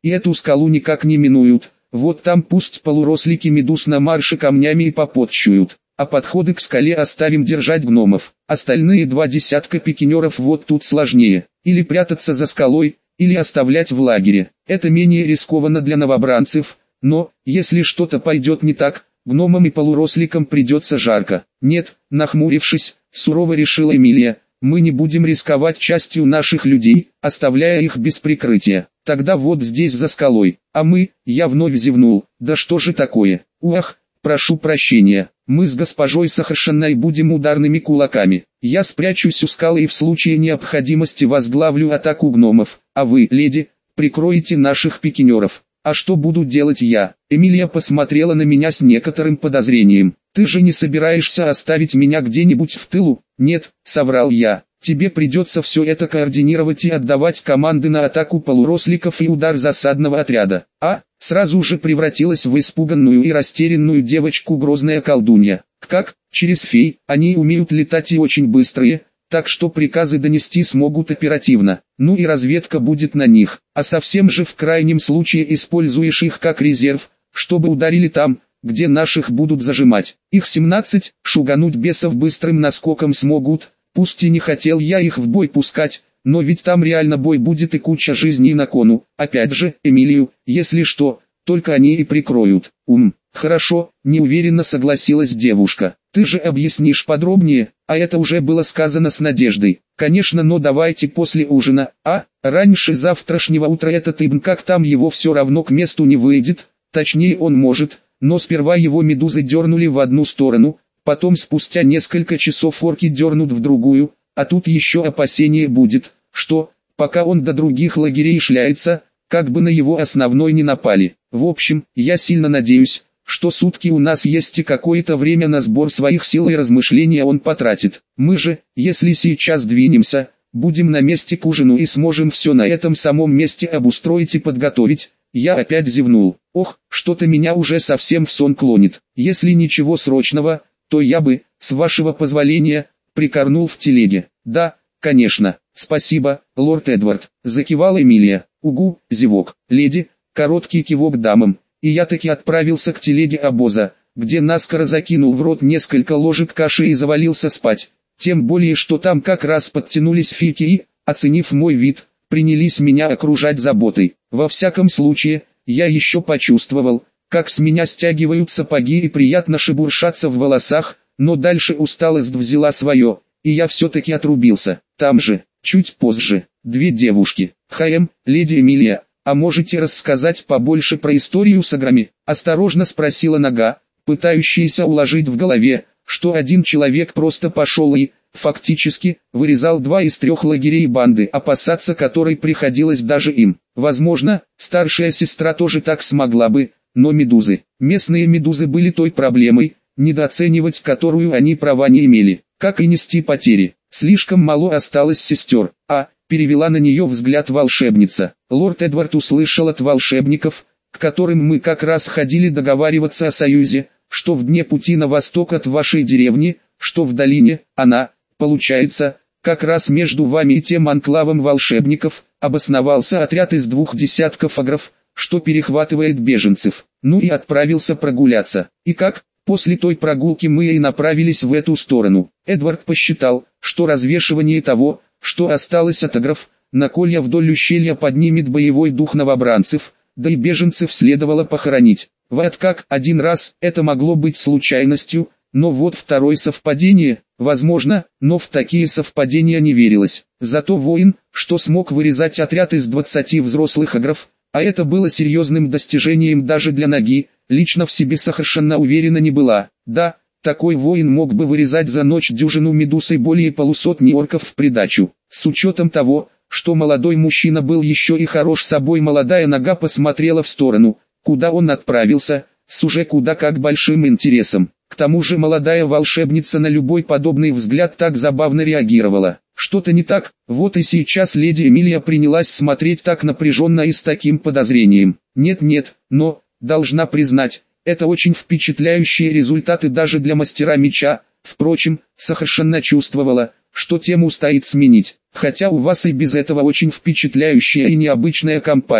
и эту скалу никак не минуют. Вот там пусть полурослики медуз на марше камнями и попотчуют, а подходы к скале оставим держать гномов. Остальные 2 десятка пикинеров вот тут сложнее, или прятаться за скалой, или оставлять в лагере. Это менее рискованно для новобранцев, но, если что-то пойдет не так, гномам и полуросликам придется жарко. Нет, нахмурившись, сурово решила Эмилия, мы не будем рисковать частью наших людей, оставляя их без прикрытия. Тогда вот здесь за скалой, а мы, я вновь зевнул, да что же такое, уах, прошу прощения, мы с госпожой Сахаршиной будем ударными кулаками. Я спрячусь у скалы и в случае необходимости возглавлю атаку гномов, а вы, леди, прикроете наших пикинеров. А что буду делать я? Эмилия посмотрела на меня с некоторым подозрением. Ты же не собираешься оставить меня где-нибудь в тылу? Нет, соврал я. Тебе придется все это координировать и отдавать команды на атаку полуросликов и удар засадного отряда. Сразу же превратилась в испуганную и растерянную девочку грозная колдунья. Как? Через фей, они умеют летать и очень быстрые, так что приказы донести смогут оперативно. Ну и разведка будет на них, а совсем же в крайнем случае используешь их как резерв, чтобы ударили там, где наших будут зажимать. Их 17, шугануть бесов быстрым наскоком смогут, пусть и не хотел я их в бой пускать, но ведь там реально бой будет и куча жизней на кону. Опять же, Эмилию, если что, только они и прикроют. Хорошо, неуверенно согласилась девушка. Ты же объяснишь подробнее, а это уже было сказано с надеждой. Конечно, но давайте после ужина, раньше завтрашнего утра этот Ибн как там его все равно к месту не выйдет, точнее он может, но сперва его медузы дернули в одну сторону, потом спустя несколько часов орки дернут в другую, а тут еще опасение будет, что, пока он до других лагерей шляется, как бы на его основной не напали. В общем, я сильно надеюсь, что сутки у нас есть и какое-то время на сбор своих сил и размышления он потратит. Мы же, если сейчас двинемся, будем на месте к ужину и сможем все на этом самом месте обустроить и подготовить. Я опять зевнул. Ох, что-то меня уже совсем в сон клонит. Если ничего срочного, то я бы, с вашего позволения, прикорнул в телеге. Да, конечно, спасибо, лорд Эдвард, закивала Эмилия. Угу, зевок. Леди, короткий кивок дамам. И я таки отправился к телеге обоза, где наскоро закинул в рот несколько ложек каши и завалился спать. Тем более, что там как раз подтянулись фики и, оценив мой вид, принялись меня окружать заботой. Во всяком случае, я еще почувствовал, как с меня стягивают сапоги и приятно шебуршатся в волосах, но дальше усталость взяла свое, и я все-таки отрубился. Там же, чуть позже, 2 девушки. Леди Эмилия, а можете рассказать побольше про историю с ограми? Осторожно спросила Нога, пытающаяся уложить в голове, что один человек просто пошел и, фактически, вырезал 2 из 3 лагерей банды, опасаться которой приходилось даже им. Возможно, старшая сестра тоже так смогла бы, но медузы. Местные медузы были той проблемой, недооценивать которую они права не имели, как и нести потери. Слишком мало осталось сестер, перевела на нее взгляд волшебница. Лорд Эдвард услышал от волшебников, к которым мы как раз ходили договариваться о союзе, что в дне пути на восток от вашей деревни, что в долине, она, получается, как раз между вами и тем анклавом волшебников, обосновался отряд из 2 десятков агров, что перехватывает беженцев. Ну и отправился прогуляться. И как? После той прогулки мы и направились в эту сторону. Эдвард посчитал, что развешивание того, что осталось от агров, на колья вдоль ущелья поднимет боевой дух новобранцев, да и беженцев следовало похоронить. Вот как, один раз, это могло быть случайностью, но вот второе совпадение, возможно, но в такие совпадения не верилось. Зато воин, что смог вырезать отряд из 20 взрослых агров, а это было серьезным достижением даже для Ноги, лично в себе совершенно уверена не была. Да, такой воин мог бы вырезать за ночь дюжину медуз и более полусотни орков в придачу. С учетом того, что молодой мужчина был еще и хорош собой, молодая Нога посмотрела в сторону, куда он отправился, с уже куда как большим интересом. К тому же молодая волшебница на любой подобный взгляд так забавно реагировала. Что-то не так, вот и сейчас леди Эмилия принялась смотреть так напряженно и с таким подозрением. Нет, но, должна признать, это очень впечатляющие результаты даже для мастера меча. Впрочем, совершенно чувствовала, что тему стоит сменить. Хотя у вас и без этого очень впечатляющая и необычная компания.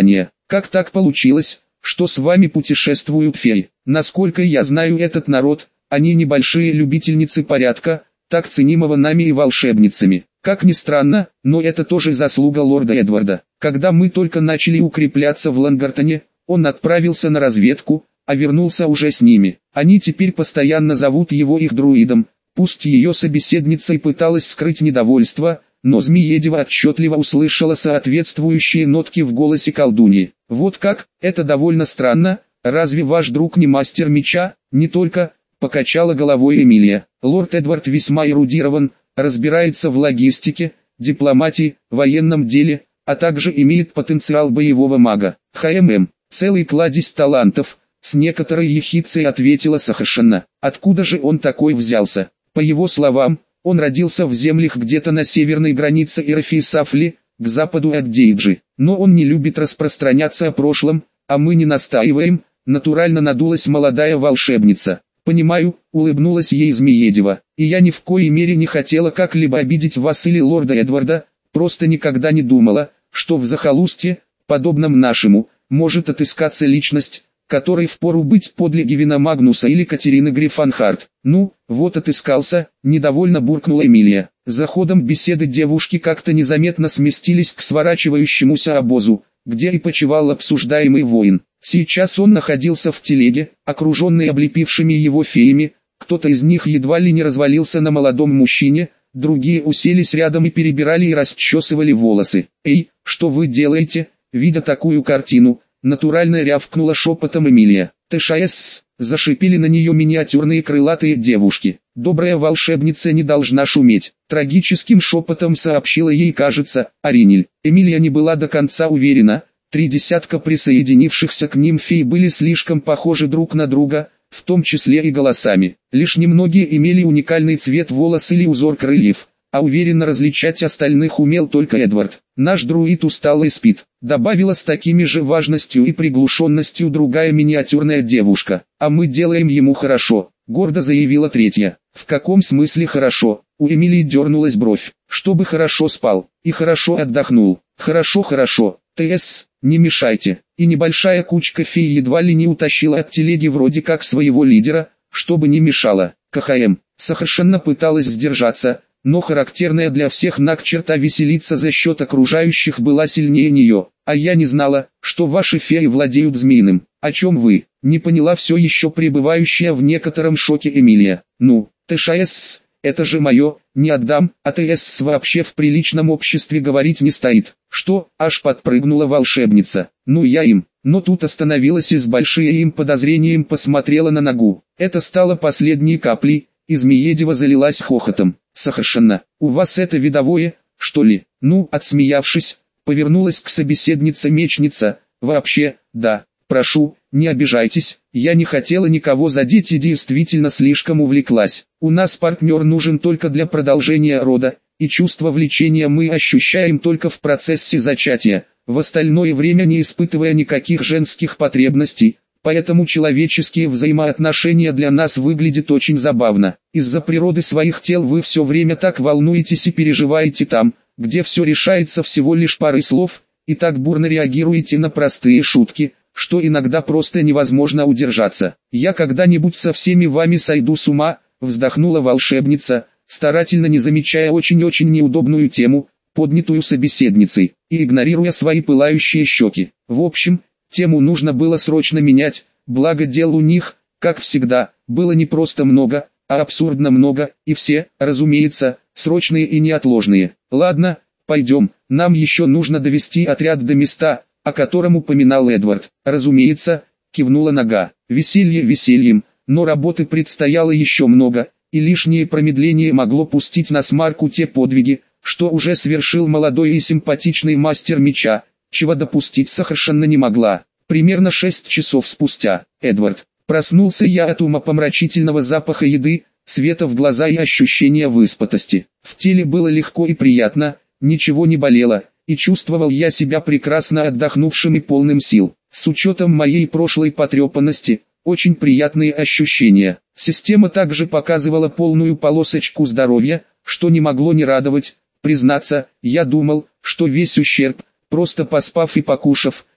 Как так получилось, что с вами путешествуют феи? Насколько я знаю этот народ, они небольшие любительницы порядка, так ценимого нами и волшебницами. Как ни странно, но это тоже заслуга лорда Эдварда. Когда мы только начали укрепляться в Лангартоне, он отправился на разведку, а вернулся уже с ними. Они теперь постоянно зовут его их друидом. Пусть ее собеседница и пыталась скрыть недовольство, но Змеедева отчетливо услышала соответствующие нотки в голосе колдуньи. Вот как, это довольно странно, разве ваш друг не мастер меча? Не только, покачала головой Эмилия. Лорд Эдвард весьма эрудирован, разбирается в логистике, дипломатии, военном деле, а также имеет потенциал боевого мага. Целый кладезь талантов, с некоторой ехидцей ответила Сахашина. Откуда же он такой взялся? По его словам, он родился в землях где-то на северной границе Ирафи-Сафли, к западу от Дейджи. Но он не любит распространяться о прошлом, а мы не настаиваем, натурально надулась молодая волшебница. «Понимаю», — улыбнулась ей Змеедева, — «и я ни в коей мере не хотела как-либо обидеть вас или лорда Эдварда, просто никогда не думала, что в захолустье, подобном нашему, может отыскаться личность, которой впору быть подле Гевина Магнуса или Катерины Гриффанхарт». «Ну, вот отыскался», — недовольно буркнула Эмилия. За ходом беседы девушки как-то незаметно сместились к сворачивающемуся обозу, где и почивал обсуждаемый воин. Сейчас он находился в телеге, окруженный облепившими его феями, кто-то из них едва ли не развалился на молодом мужчине, другие уселись рядом и перебирали и расчесывали волосы. «Эй, что вы делаете?» Видя такую картину, натурально рявкнула шепотом Эмилия. «ТШС!» — зашипели на нее миниатюрные крылатые девушки. «Добрая волшебница не должна шуметь», — трагическим шепотом сообщила ей, кажется, Аринель. Эмилия не была до конца уверена, 3 десятка присоединившихся к ним фей были слишком похожи друг на друга, в том числе и голосами. Лишь немногие имели уникальный цвет волос или узор крыльев, а уверенно различать остальных умел только Эдвард. «Наш друид устал и спит», — добавила с такими же важностью и приглушенностью другая миниатюрная девушка. «А мы делаем ему хорошо», — гордо заявила третья. «В каком смысле хорошо?» У Эмилии дернулась бровь. «Чтобы хорошо спал и хорошо отдохнул». «Хорошо, ТС, не мешайте». И небольшая кучка фей едва ли не утащила от телеги вроде как своего лидера, чтобы не мешало. Сахашина пыталась сдержаться, но характерная для всех наг черта веселиться за счет окружающих была сильнее нее. «А я не знала, что ваши феи владеют змеиным». «О чем вы?» — не поняла все еще пребывающая в некотором шоке Эмилия. «Ну, ТШС, это же мое, не отдам, а ТС вообще в приличном обществе говорить не стоит». «Что?» — аж подпрыгнула волшебница. «Ну я им». Но тут остановилась и с большим им подозрением посмотрела на ногу. Это стало последней каплей, и Змеедева залилась хохотом. «Сахашина, у вас это видовое, что ли?» «Ну», отсмеявшись, повернулась к собеседнице мечница. «Вообще, да, прошу, не обижайтесь, я не хотела никого задеть и действительно слишком увлеклась. У нас партнер нужен только для продолжения рода, и чувство влечения мы ощущаем только в процессе зачатия, в остальное время не испытывая никаких женских потребностей». Поэтому человеческие взаимоотношения для нас выглядят очень забавно. Из-за природы своих тел вы все время так волнуетесь и переживаете там, где все решается всего лишь парой слов, и так бурно реагируете на простые шутки, что иногда просто невозможно удержаться. «Я когда-нибудь со всеми вами сойду с ума», — вздохнула волшебница, старательно не замечая очень-очень неудобную тему, поднятую собеседницей, и игнорируя свои пылающие щеки. В общем, тему нужно было срочно менять, благо дел у них, как всегда, было не просто много, а абсурдно много, и все, разумеется, срочные и неотложные. «Ладно, пойдем, нам еще нужно довести отряд до места, о котором упоминал Эдвард». «Разумеется», кивнула нога. «Веселье весельем, но работы предстояло еще много, и лишнее промедление могло пустить на смарку те подвиги, что уже совершил молодой и симпатичный мастер меча, чего допустить Сахашина не могла». Примерно 6 часов спустя, Эдвард. Проснулся я от умопомрачительного запаха еды, света в глаза и ощущения выспатости. В теле было легко и приятно, ничего не болело, и чувствовал я себя прекрасно отдохнувшим и полным сил. С учетом моей прошлой потрепанности, очень приятные ощущения. Система также показывала полную полосочку здоровья, что не могло не радовать. Признаться, я думал, что весь ущерб, просто поспав и покушав,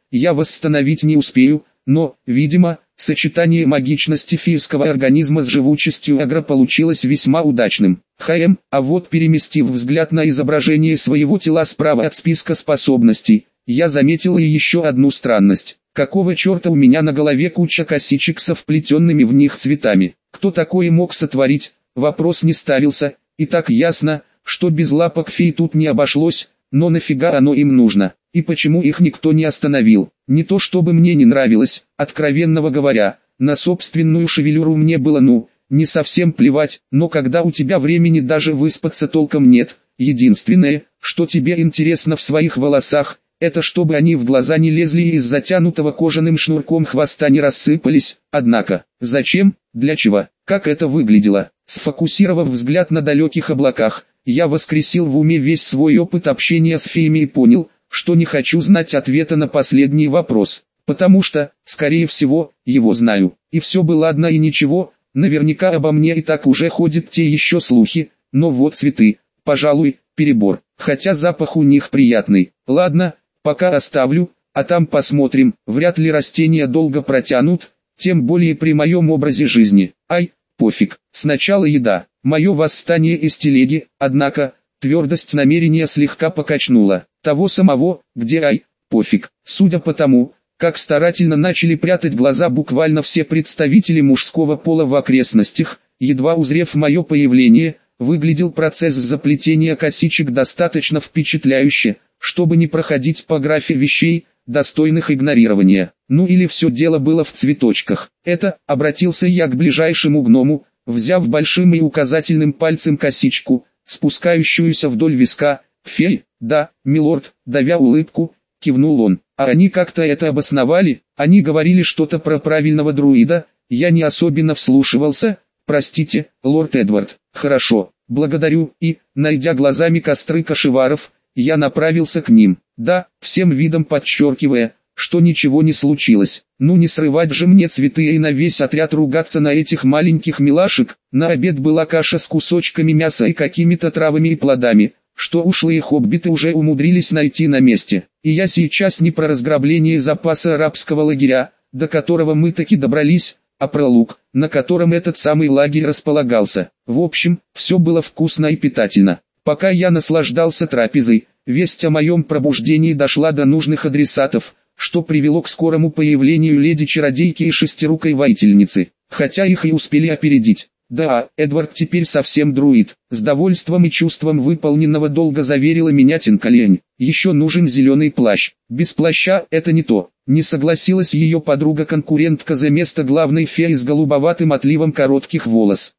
я восстановить не успею, но, видимо, сочетание магичности фейского организма с живучестью агро получилось весьма удачным. А вот переместив взгляд на изображение своего тела справа от списка способностей, я заметил и еще одну странность. Какого черта у меня на голове куча косичек со вплетенными в них цветами? Кто такое мог сотворить? Вопрос не ставился, и так ясно, что без лапок фей тут не обошлось, но нафига оно им нужно? И почему их никто не остановил? Не то чтобы мне не нравилось, откровенно говоря, на собственную шевелюру мне было не совсем плевать, но когда у тебя времени даже выспаться толком нет, единственное, что тебе интересно в своих волосах, это чтобы они в глаза не лезли и из затянутого кожаным шнурком хвоста не рассыпались. Однако, зачем, для чего, как это выглядело? Сфокусировав взгляд на далеких облаках, я воскресил в уме весь свой опыт общения с феями и понял, что не хочу знать ответа на последний вопрос, потому что, скорее всего, его знаю. И все бы ладно и ничего, наверняка обо мне и так уже ходят те еще слухи, но вот цветы, пожалуй, перебор, хотя запах у них приятный. Ладно, пока оставлю, а там посмотрим, вряд ли растения долго протянут, тем более при моем образе жизни. Ай, пофиг, сначала еда. Мое восстание из телеги, однако, твердость намерения слегка покачнула. Того самого, где пофиг. Судя по тому, как старательно начали прятать глаза буквально все представители мужского пола в окрестностях, едва узрев мое появление, выглядел процесс заплетения косичек достаточно впечатляюще, чтобы не проходить по графе вещей, достойных игнорирования. Ну или все дело было в цветочках. Обратился я к ближайшему гному, взяв большим и указательным пальцем косичку, спускающуюся вдоль виска. «Фей, да, милорд», давя улыбку, кивнул он. «А они как-то это обосновали? Они говорили что-то про правильного друида, я не особенно вслушивался. Простите, лорд Эдвард». «Хорошо, благодарю», и, найдя глазами костры кошеваров, я направился к ним. Да, всем видом подчеркивая, что ничего не случилось. Ну не срывать же мне цветы и на весь отряд ругаться на этих маленьких милашек. На обед была каша с кусочками мяса и какими-то травами и плодами, что ушлые хоббиты уже умудрились найти на месте. И я сейчас не про разграбление запаса арабского лагеря, до которого мы таки добрались, а про луг, на котором этот самый лагерь располагался. В общем, все было вкусно и питательно. Пока я наслаждался трапезой, весть о моем пробуждении дошла до нужных адресатов, что привело к скорому появлению леди-чародейки и шестирукой воительницы, хотя их и успели опередить. Да, Эдвард теперь совсем друид, с довольством и чувством выполненного долга заверила меня Тинкалень. Еще нужен зеленый плащ, без плаща это не то. Не согласилась ее подруга-конкурентка за место главной феи с голубоватым отливом коротких волос.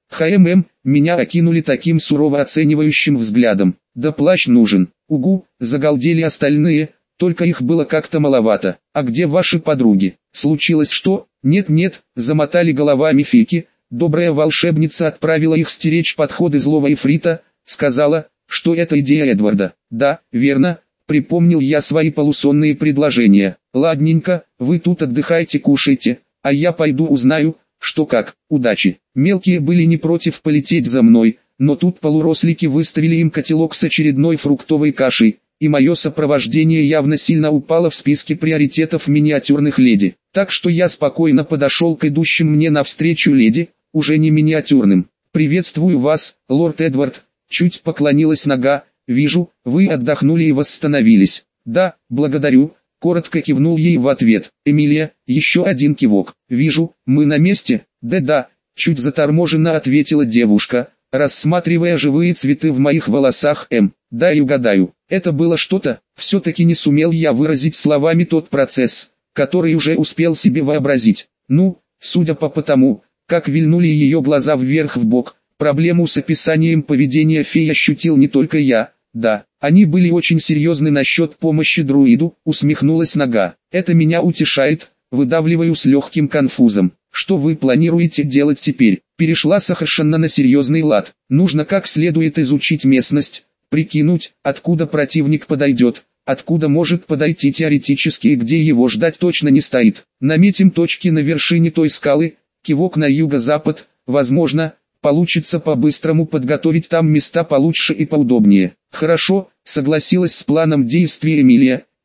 Меня окинули таким сурово оценивающим взглядом. Да плащ нужен. Угу, загалдели остальные, только их было как-то маловато. А где ваши подруги? Случилось что? Нет, замотали головами фейки. Добрая волшебница отправила их стеречь подходы злого эфрита, сказала, что это идея Эдварда. Да, верно, припомнил я свои полусонные предложения. Ладненько, вы тут отдыхайте, кушайте, а я пойду узнаю, что как. Удачи. Мелкие были не против полететь за мной, но тут полурослики выставили им котелок с очередной фруктовой кашей, и мое сопровождение явно сильно упало в списке приоритетов миниатюрных леди. Так что я спокойно подошел к идущим мне навстречу леди, уже не миниатюрным. «Приветствую вас, лорд Эдвард», чуть поклонилась нога, «вижу, вы отдохнули и восстановились». «Да, благодарю», коротко кивнул ей в ответ. «Эмилия», еще один кивок. «Вижу, мы на месте?» «Да», чуть заторможенно ответила девушка, рассматривая живые цветы в моих волосах. Да и угадаю, это было что-то, все-таки не сумел я выразить словами тот процесс, который уже успел себе вообразить. Ну, судя по тому, как вильнули ее глаза вверх-вбок, проблему с описанием поведения феи ощутил не только я. Да, они были очень серьезны насчет помощи друиду, усмехнулась нога. Это меня утешает, выдавливаю с легким конфузом. Что вы планируете делать теперь? Перешла совершенно на серьезный лад. Нужно как следует изучить местность, прикинуть, откуда противник подойдет, откуда может подойти теоретически и где его ждать точно не стоит. Наметим точки на вершине той скалы, кивок на юго-запад, возможно, получится по-быстрому подготовить там места получше и поудобнее. Хорошо, согласилась с планом действий Эмилия,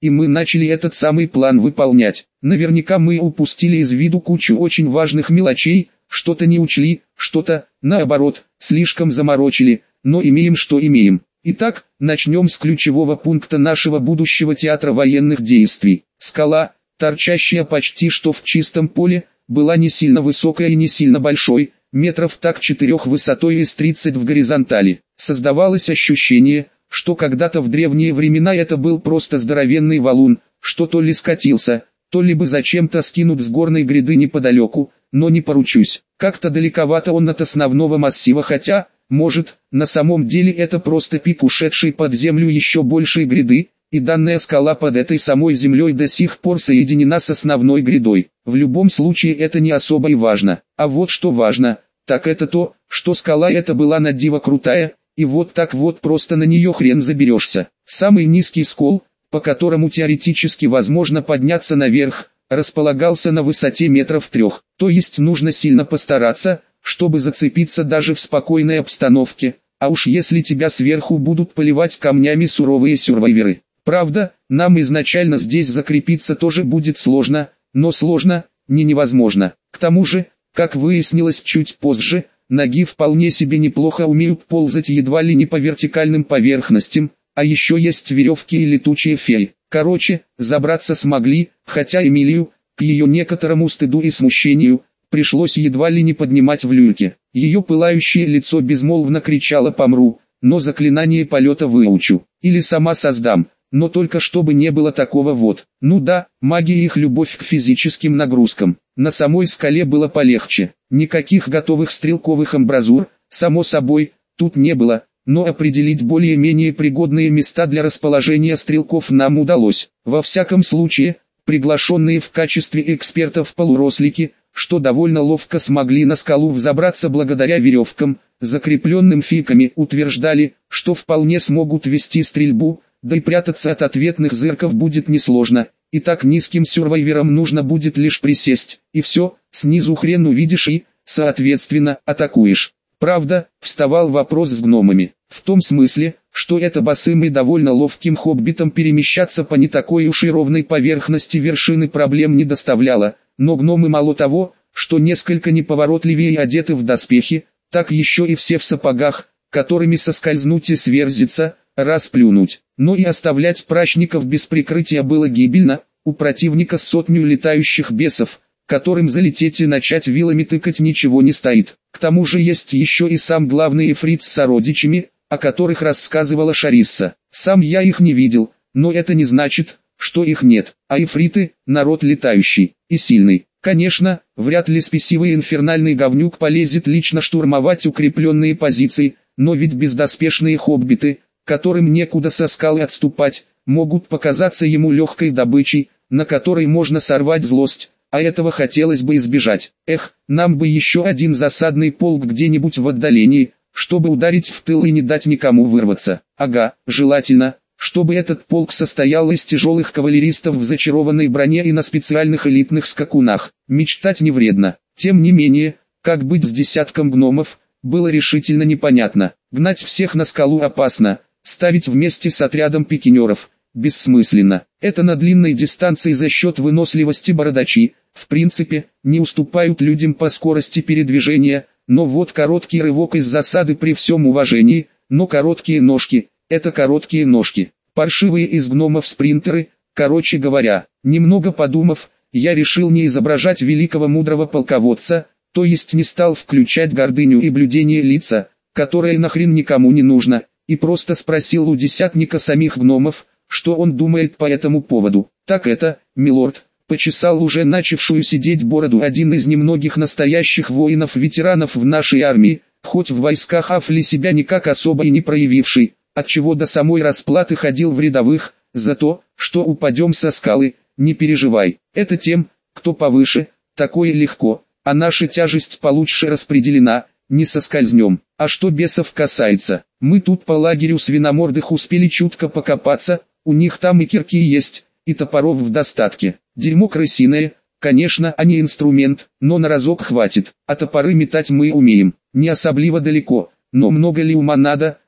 и мы начали этот самый план выполнять. Наверняка мы упустили из виду кучу очень важных мелочей, что-то не учли, что-то, наоборот, слишком заморочили, но имеем что имеем. Итак, начнем с ключевого пункта нашего будущего театра военных действий. Скала, торчащая почти что в чистом поле, была не сильно высокой и не сильно большой, метров так 4 высотой и с 30 в горизонтали. Создавалось ощущение, что когда-то в древние времена это был просто здоровенный валун, что то ли скатился, то ли бы зачем-то скинут с горной гряды неподалеку, но не поручусь. Как-то далековато он от основного массива, хотя, может, на самом деле это просто пик ушедшей под землю еще большей гряды, и данная скала под этой самой землей до сих пор соединена с основной грядой. В любом случае это не особо и важно. А вот что важно, так это то, что скала эта была на диво крутая, и вот так вот просто на нее хрен заберешься. Самый низкий скол, по которому теоретически возможно подняться наверх, располагался на высоте метров 3, то есть нужно сильно постараться, чтобы зацепиться даже в спокойной обстановке, а уж если тебя сверху будут поливать камнями суровые сюрвайверы. Правда, нам изначально здесь закрепиться тоже будет сложно, но сложно, не невозможно. К тому же, как выяснилось чуть позже, ноги вполне себе неплохо умеют ползать едва ли не по вертикальным поверхностям, а еще есть веревки и летучие феи. Короче, забраться смогли, хотя Эмилию, к ее некоторому стыду и смущению, пришлось едва ли не поднимать в люльке. Ее пылающее лицо безмолвно кричало «помру», но заклинание полета выучу, или сама создам, но только чтобы не было такого вот. Ну да, магия и их любовь к физическим нагрузкам. На самой скале было полегче, никаких готовых стрелковых амбразур, само собой, тут не было, но определить более-менее пригодные места для расположения стрелков нам удалось. Во всяком случае, приглашенные в качестве экспертов полурослики, что довольно ловко смогли на скалу взобраться благодаря веревкам, закрепленным фиками, утверждали, что вполне смогут вести стрельбу, да и прятаться от ответных зырков будет несложно, и так низким сюрвайверам нужно будет лишь присесть, и все, снизу хрен увидишь и, соответственно, атакуешь. Правда, вставал вопрос с гномами, в том смысле, что это босым и довольно ловким хоббитам перемещаться по не такой уж и ровной поверхности вершины проблем не доставляло, но гномы мало того, что несколько неповоротливее одеты в доспехи, так еще и все в сапогах, которыми соскользнуть и сверзиться, расплюнуть. Но и оставлять прачников без прикрытия было гибельно, у противника сотню летающих бесов, которым залететь и начать вилами тыкать ничего не стоит. К тому же есть еще и сам главный эфрит с сородичами, о которых рассказывала Шарисса. Сам я их не видел, но это не значит, что их нет. А эфриты – народ летающий и сильный. Конечно, вряд ли спесивый инфернальный говнюк полезет лично штурмовать укрепленные позиции, но ведь бездоспешные хоббиты, которым некуда со скалы отступать, могут показаться ему легкой добычей, на которой можно сорвать злость, а этого хотелось бы избежать. Эх, нам бы еще один засадный полк где-нибудь в отдалении, чтобы ударить в тыл и не дать никому вырваться. Ага, желательно, чтобы этот полк состоял из тяжелых кавалеристов в зачарованной броне и на специальных элитных скакунах. Мечтать не вредно. Тем не менее, как быть с десятком гномов, было решительно непонятно. Гнать всех на скалу опасно, ставить вместе с отрядом пикинеров бессмысленно. Это на длинной дистанции за счет выносливости бородачи, в принципе, не уступают людям по скорости передвижения, но вот короткий рывок из засады при всем уважении, но короткие ножки, это короткие ножки. Паршивые из гномов спринтеры, короче говоря. Немного подумав, я решил не изображать великого мудрого полководца, то есть не стал включать гордыню и блюдение лица, которое нахрен никому не нужно, и просто спросил у десятника самих гномов, что он думает по этому поводу. Так это, милорд, почесал уже начавшую сидеть бороду один из немногих настоящих воинов-ветеранов в нашей армии, хоть в войсках Афли себя никак особо и не проявивший, отчего до самой расплаты ходил в рядовых, за то, что упадем со скалы, не переживай, это тем, кто повыше, такое легко, а наша тяжесть получше распределена, не соскользнем. А что бесов касается, мы тут по лагерю свиномордых успели чутко покопаться, у них там и кирки есть, и топоров в достатке. Дерьмо крысиное, конечно, а не инструмент, но на разок хватит, а топоры метать мы умеем, не особливо далеко, но много ли ума надо,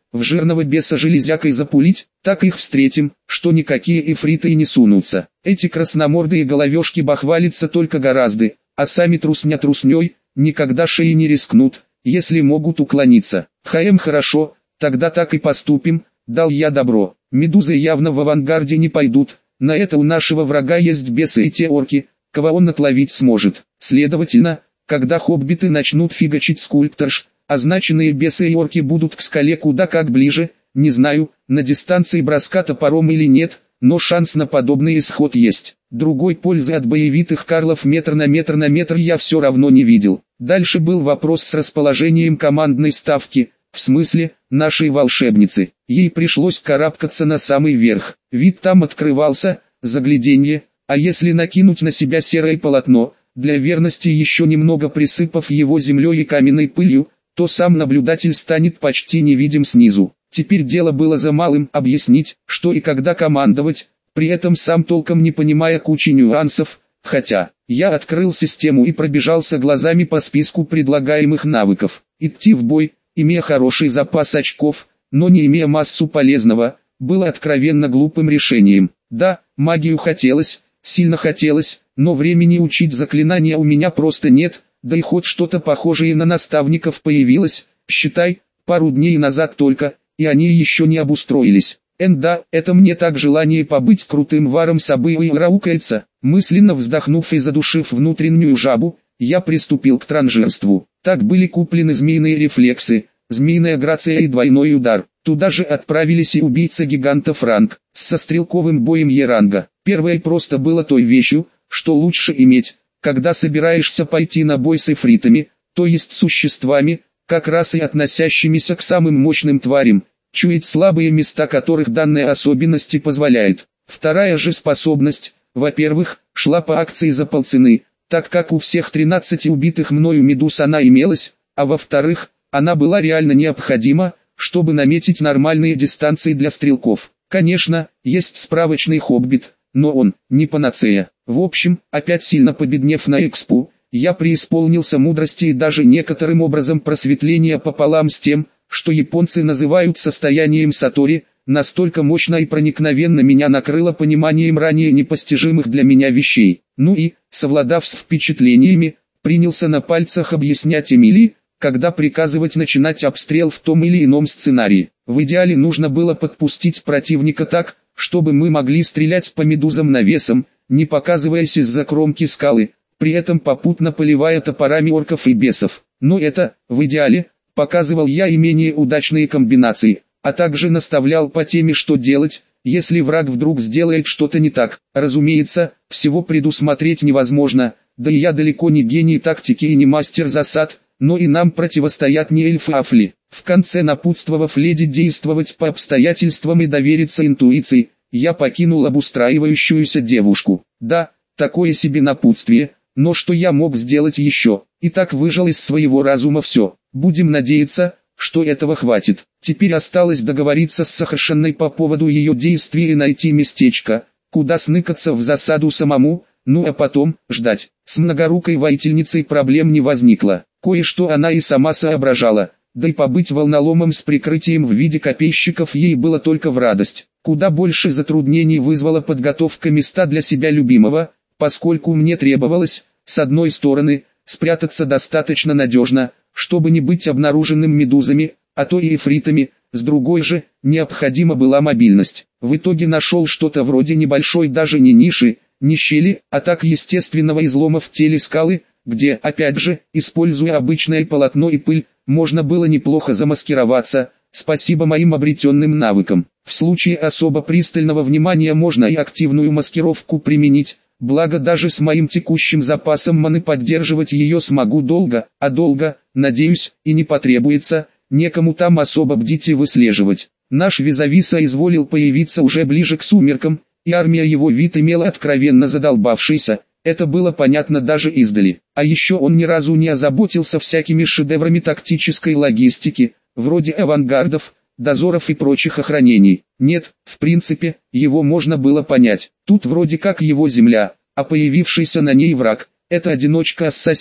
в жирного беса железякой запулить, так их встретим, что никакие эфриты и не сунутся. Эти красномордые головешки бахвалятся только гораздо, а сами трусня трусней, никогда шеи не рискнут, если могут уклониться. Хорошо, тогда так и поступим, дал я добро. Медузы явно в авангарде не пойдут, на это у нашего врага есть бесы и те орки, кого он отловить сможет. Следовательно, когда хоббиты начнут фигачить скульпторш, означенные бесы и орки будут к скале куда как ближе, не знаю, на дистанции броска топором или нет, но шанс на подобный исход есть. Другой пользы от боевитых карлов метр на метр я все равно не видел. Дальше был вопрос с расположением командной ставки, в смысле, нашей волшебницы. Ей пришлось карабкаться на самый верх. Вид там открывался, загляденье, а если накинуть на себя серое полотно, для верности еще немного присыпав его землей и каменной пылью, то сам наблюдатель станет почти невидим снизу. Теперь дело было за малым объяснить, что и когда командовать, при этом сам толком не понимая кучи нюансов, хотя я открыл систему и пробежался глазами по списку предлагаемых навыков. Идти в бой, имея хороший запас очков, но не имея массу полезного, было откровенно глупым решением. Да, магию хотелось, сильно хотелось, но времени учить заклинания у меня просто нет, да и хоть что-то похожее на наставников появилось, считай, пару дней назад только, и они еще не обустроились. Да, это мне так желание побыть крутым варом собою и раукается. Мысленно вздохнув и задушив внутреннюю жабу, я приступил к транжирству. Так были куплены змеиные рефлексы, змеиная грация и двойной удар. Туда же отправились и убийца гиганта Франк, со стрелковым боем Е-ранга. Первое просто было той вещью, что лучше иметь, когда собираешься пойти на бой с эфритами, то есть существами, как раз и относящимися к самым мощным тварям, чуять слабые места которых данная особенность и позволяет. Вторая же способность, во-первых, шла по акции за полцены, так как у всех 13 убитых мною медуз она имелась, а во-вторых, она была реально необходима, чтобы наметить нормальные дистанции для стрелков. Конечно, есть справочный хоббит, но он не панацея. В общем, опять сильно победнев на экспу, я преисполнился мудрости и даже некоторым образом просветления пополам с тем, что японцы называют состоянием сатори, настолько мощно и проникновенно меня накрыло пониманием ранее непостижимых для меня вещей. Ну и, совладав с впечатлениями, принялся на пальцах объяснять Эмилии, когда приказывать начинать обстрел в том или ином сценарии. В идеале нужно было подпустить противника так, чтобы мы могли стрелять по медузам навесом, не показываясь из-за кромки скалы, при этом попутно поливая топорами орков и бесов. Но это, в идеале, показывал я и менее удачные комбинации, а также наставлял по теме, что делать, если враг вдруг сделает что-то не так. Разумеется, всего предусмотреть невозможно, да и я далеко не гений тактики и не мастер засад, но и нам противостоят не эльфы-афли. В конце напутствовав леди действовать по обстоятельствам и довериться интуиции, я покинул обустраивающуюся девушку. Да, такое себе напутствие, но что я мог сделать еще? И так выжал из своего разума все. Будем надеяться, что этого хватит. Теперь осталось договориться с Сахашенной по поводу ее действий и найти местечко, куда сныкаться в засаду самому, ну а потом ждать. С многорукой воительницей проблем не возникло. Кое-что она и сама соображала, да и побыть волноломом с прикрытием в виде копейщиков ей было только в радость. Куда больше затруднений вызвала подготовка места для себя любимого, поскольку мне требовалось, с одной стороны, спрятаться достаточно надежно, чтобы не быть обнаруженным медузами, а то и эфритами, с другой же, необходима была мобильность. В итоге нашел что-то вроде небольшой даже не ниши, не щели, а так естественного излома в теле скалы, где, опять же, используя обычное полотно и пыль, можно было неплохо замаскироваться, спасибо моим обретенным навыкам. В случае особо пристального внимания можно и активную маскировку применить, благо даже с моим текущим запасом маны поддерживать ее смогу долго, а долго, надеюсь, и не потребуется, некому там особо бдить и выслеживать. Наш визави соизволил появиться уже ближе к сумеркам, и армия его вид имела откровенно задолбавшийся, это было понятно даже издали. А еще он ни разу не озаботился всякими шедеврами тактической логистики, вроде авангардов, дозоров и прочих охранений. Нет, в принципе, его можно было понять. Тут вроде как его земля, а появившийся на ней враг – это одиночка-ассасин,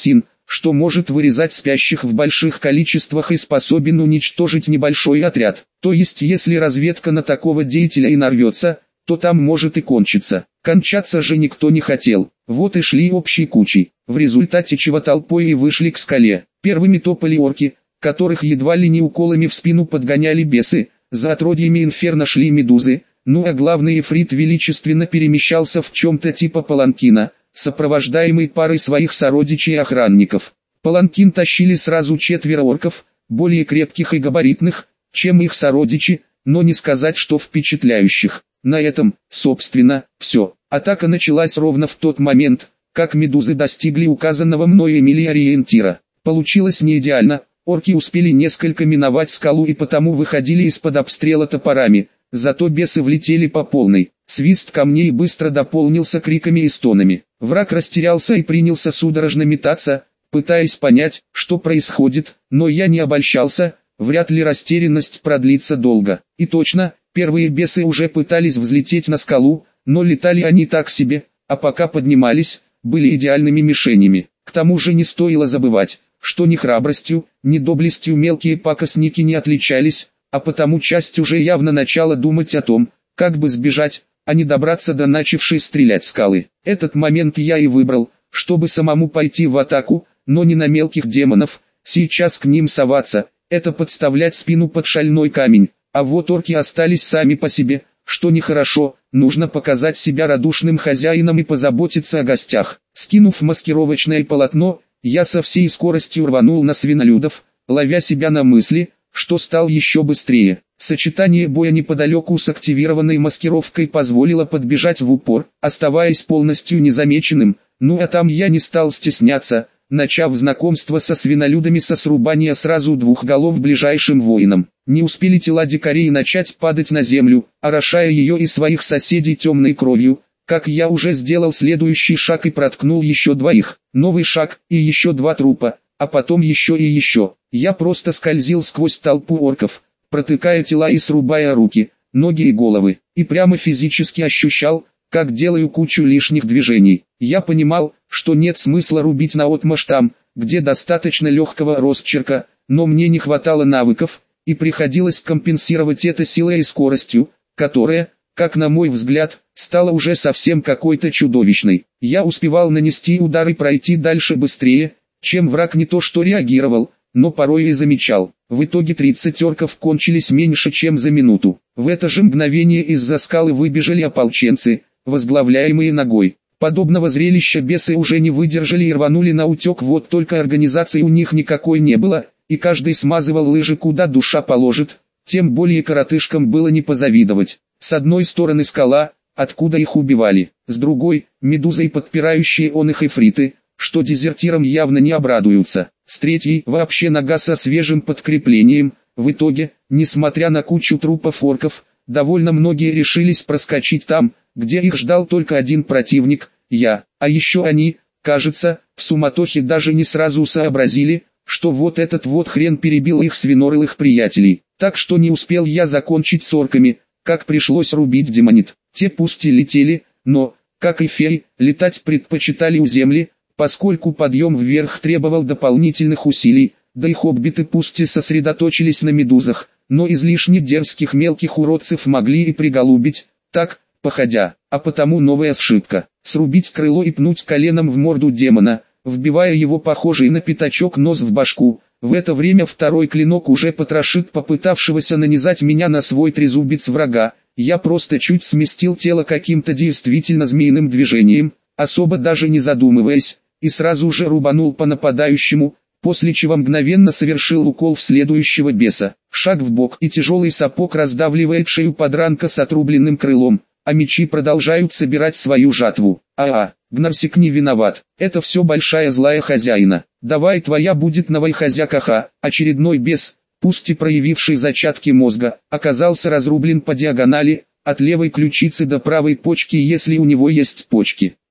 что может вырезать спящих в больших количествах и способен уничтожить небольшой отряд. То есть если разведка на такого деятеля и нарвется, то там может и кончиться. Кончаться же никто не хотел. Вот и шли общей кучей, в результате чего толпой и вышли к скале. Первыми топали орки, которых едва ли не уколами в спину подгоняли бесы, за отродьями инферно шли медузы, ну а главный эфрит величественно перемещался в чем-то типа паланкина, сопровождаемый парой своих сородичей и охранников. Паланкин тащили сразу 4 орков, более крепких и габаритных, чем их сородичи, но не сказать, что впечатляющих. На этом, собственно, все. Атака началась ровно в тот момент, как медузы достигли указанного мной Эмили ориентира. Получилось не идеально, орки успели несколько миновать скалу и потому выходили из-под обстрела топорами, зато бесы влетели по полной. Свист камней быстро дополнился криками и стонами. Враг растерялся и принялся судорожно метаться, пытаясь понять, что происходит, но я не обольщался, вряд ли растерянность продлится долго. И точно, первые бесы уже пытались взлететь на скалу, но летали они так себе, а пока поднимались, были идеальными мишенями. К тому же не стоило забывать, что ни храбростью, ни доблестью мелкие пакостники не отличались, а потому часть уже явно начала думать о том, как бы сбежать, а не добраться до начавшей стрелять скалы. Этот момент я и выбрал, чтобы самому пойти в атаку, но не на мелких демонов, сейчас к ним соваться, это подставлять спину под шальной камень, а вот орки остались сами по себе, что нехорошо, нужно показать себя радушным хозяином и позаботиться о гостях. Скинув маскировочное полотно, я со всей скоростью рванул на свинолюдов, ловя себя на мысли, что стал еще быстрее. Сочетание боя неподалеку с активированной маскировкой позволило подбежать в упор, оставаясь полностью незамеченным, ну а там я не стал стесняться, начав знакомство со свинолюдами со срубания сразу 2 голов ближайшим воинам. Не успели тела дикарей начать падать на землю, орошая ее и своих соседей темной кровью, как я уже сделал следующий шаг и проткнул еще 2. Новый шаг и еще 2 трупа, а потом еще и еще. Я просто скользил сквозь толпу орков, протыкая тела и срубая руки, ноги и головы, и прямо физически ощущал, как делаю кучу лишних движений. Я понимал, что нет смысла рубить наотмашь там, где достаточно легкого росчерка, но мне не хватало навыков, и приходилось компенсировать это силой и скоростью, которая, как на мой взгляд, стала уже совсем какой-то чудовищной. Я успевал нанести удар и пройти дальше быстрее, чем враг не то что реагировал, но порой и замечал. В итоге 30 орков кончились меньше чем за минуту. В это же мгновение из-за скалы выбежали ополченцы, возглавляемые Ногой. Подобного зрелища бесы уже не выдержали и рванули на утек, вот только организации у них никакой не было, и каждый смазывал лыжи куда душа положит, тем более коротышкам было не позавидовать. С одной стороны скала, откуда их убивали, с другой – медузой подпирающие он их эфриты, что дезертирам явно не обрадуются, с третьей – вообще нога со свежим подкреплением. В итоге, несмотря на кучу трупов орков, довольно многие решились проскочить там, где их ждал только один противник – я, а еще они, кажется, в суматохе даже не сразу сообразили, что вот этот вот хрен перебил их свинорылых приятелей, так что не успел я закончить с орками, как пришлось рубить демонит. Те пусть и летели, но, как и феи, летать предпочитали у земли, поскольку подъем вверх требовал дополнительных усилий, да и хоббиты пусть и сосредоточились на медузах, но излишне дерзких мелких уродцев могли и приголубить, так, походя, а потому новая ошибка – срубить крыло и пнуть коленом в морду демона, вбивая его похожий на пятачок нос в башку. В это время второй клинок уже потрошит попытавшегося нанизать меня на свой трезубец врага. Я просто чуть сместил тело каким-то действительно змеиным движением, особо даже не задумываясь, и сразу же рубанул по нападающему, после чего мгновенно совершил укол в следующего беса. Шаг в бок, и тяжелый сапог раздавливает шею подранка с отрубленным крылом, а мечи продолжают собирать свою жатву. Гнарсик не виноват, это все большая злая хозяина. Давай твоя будет новой хозяйка. Очередной бес, пусть и проявивший зачатки мозга, оказался разрублен по диагонали, от левой ключицы до правой почки, если у него есть почки.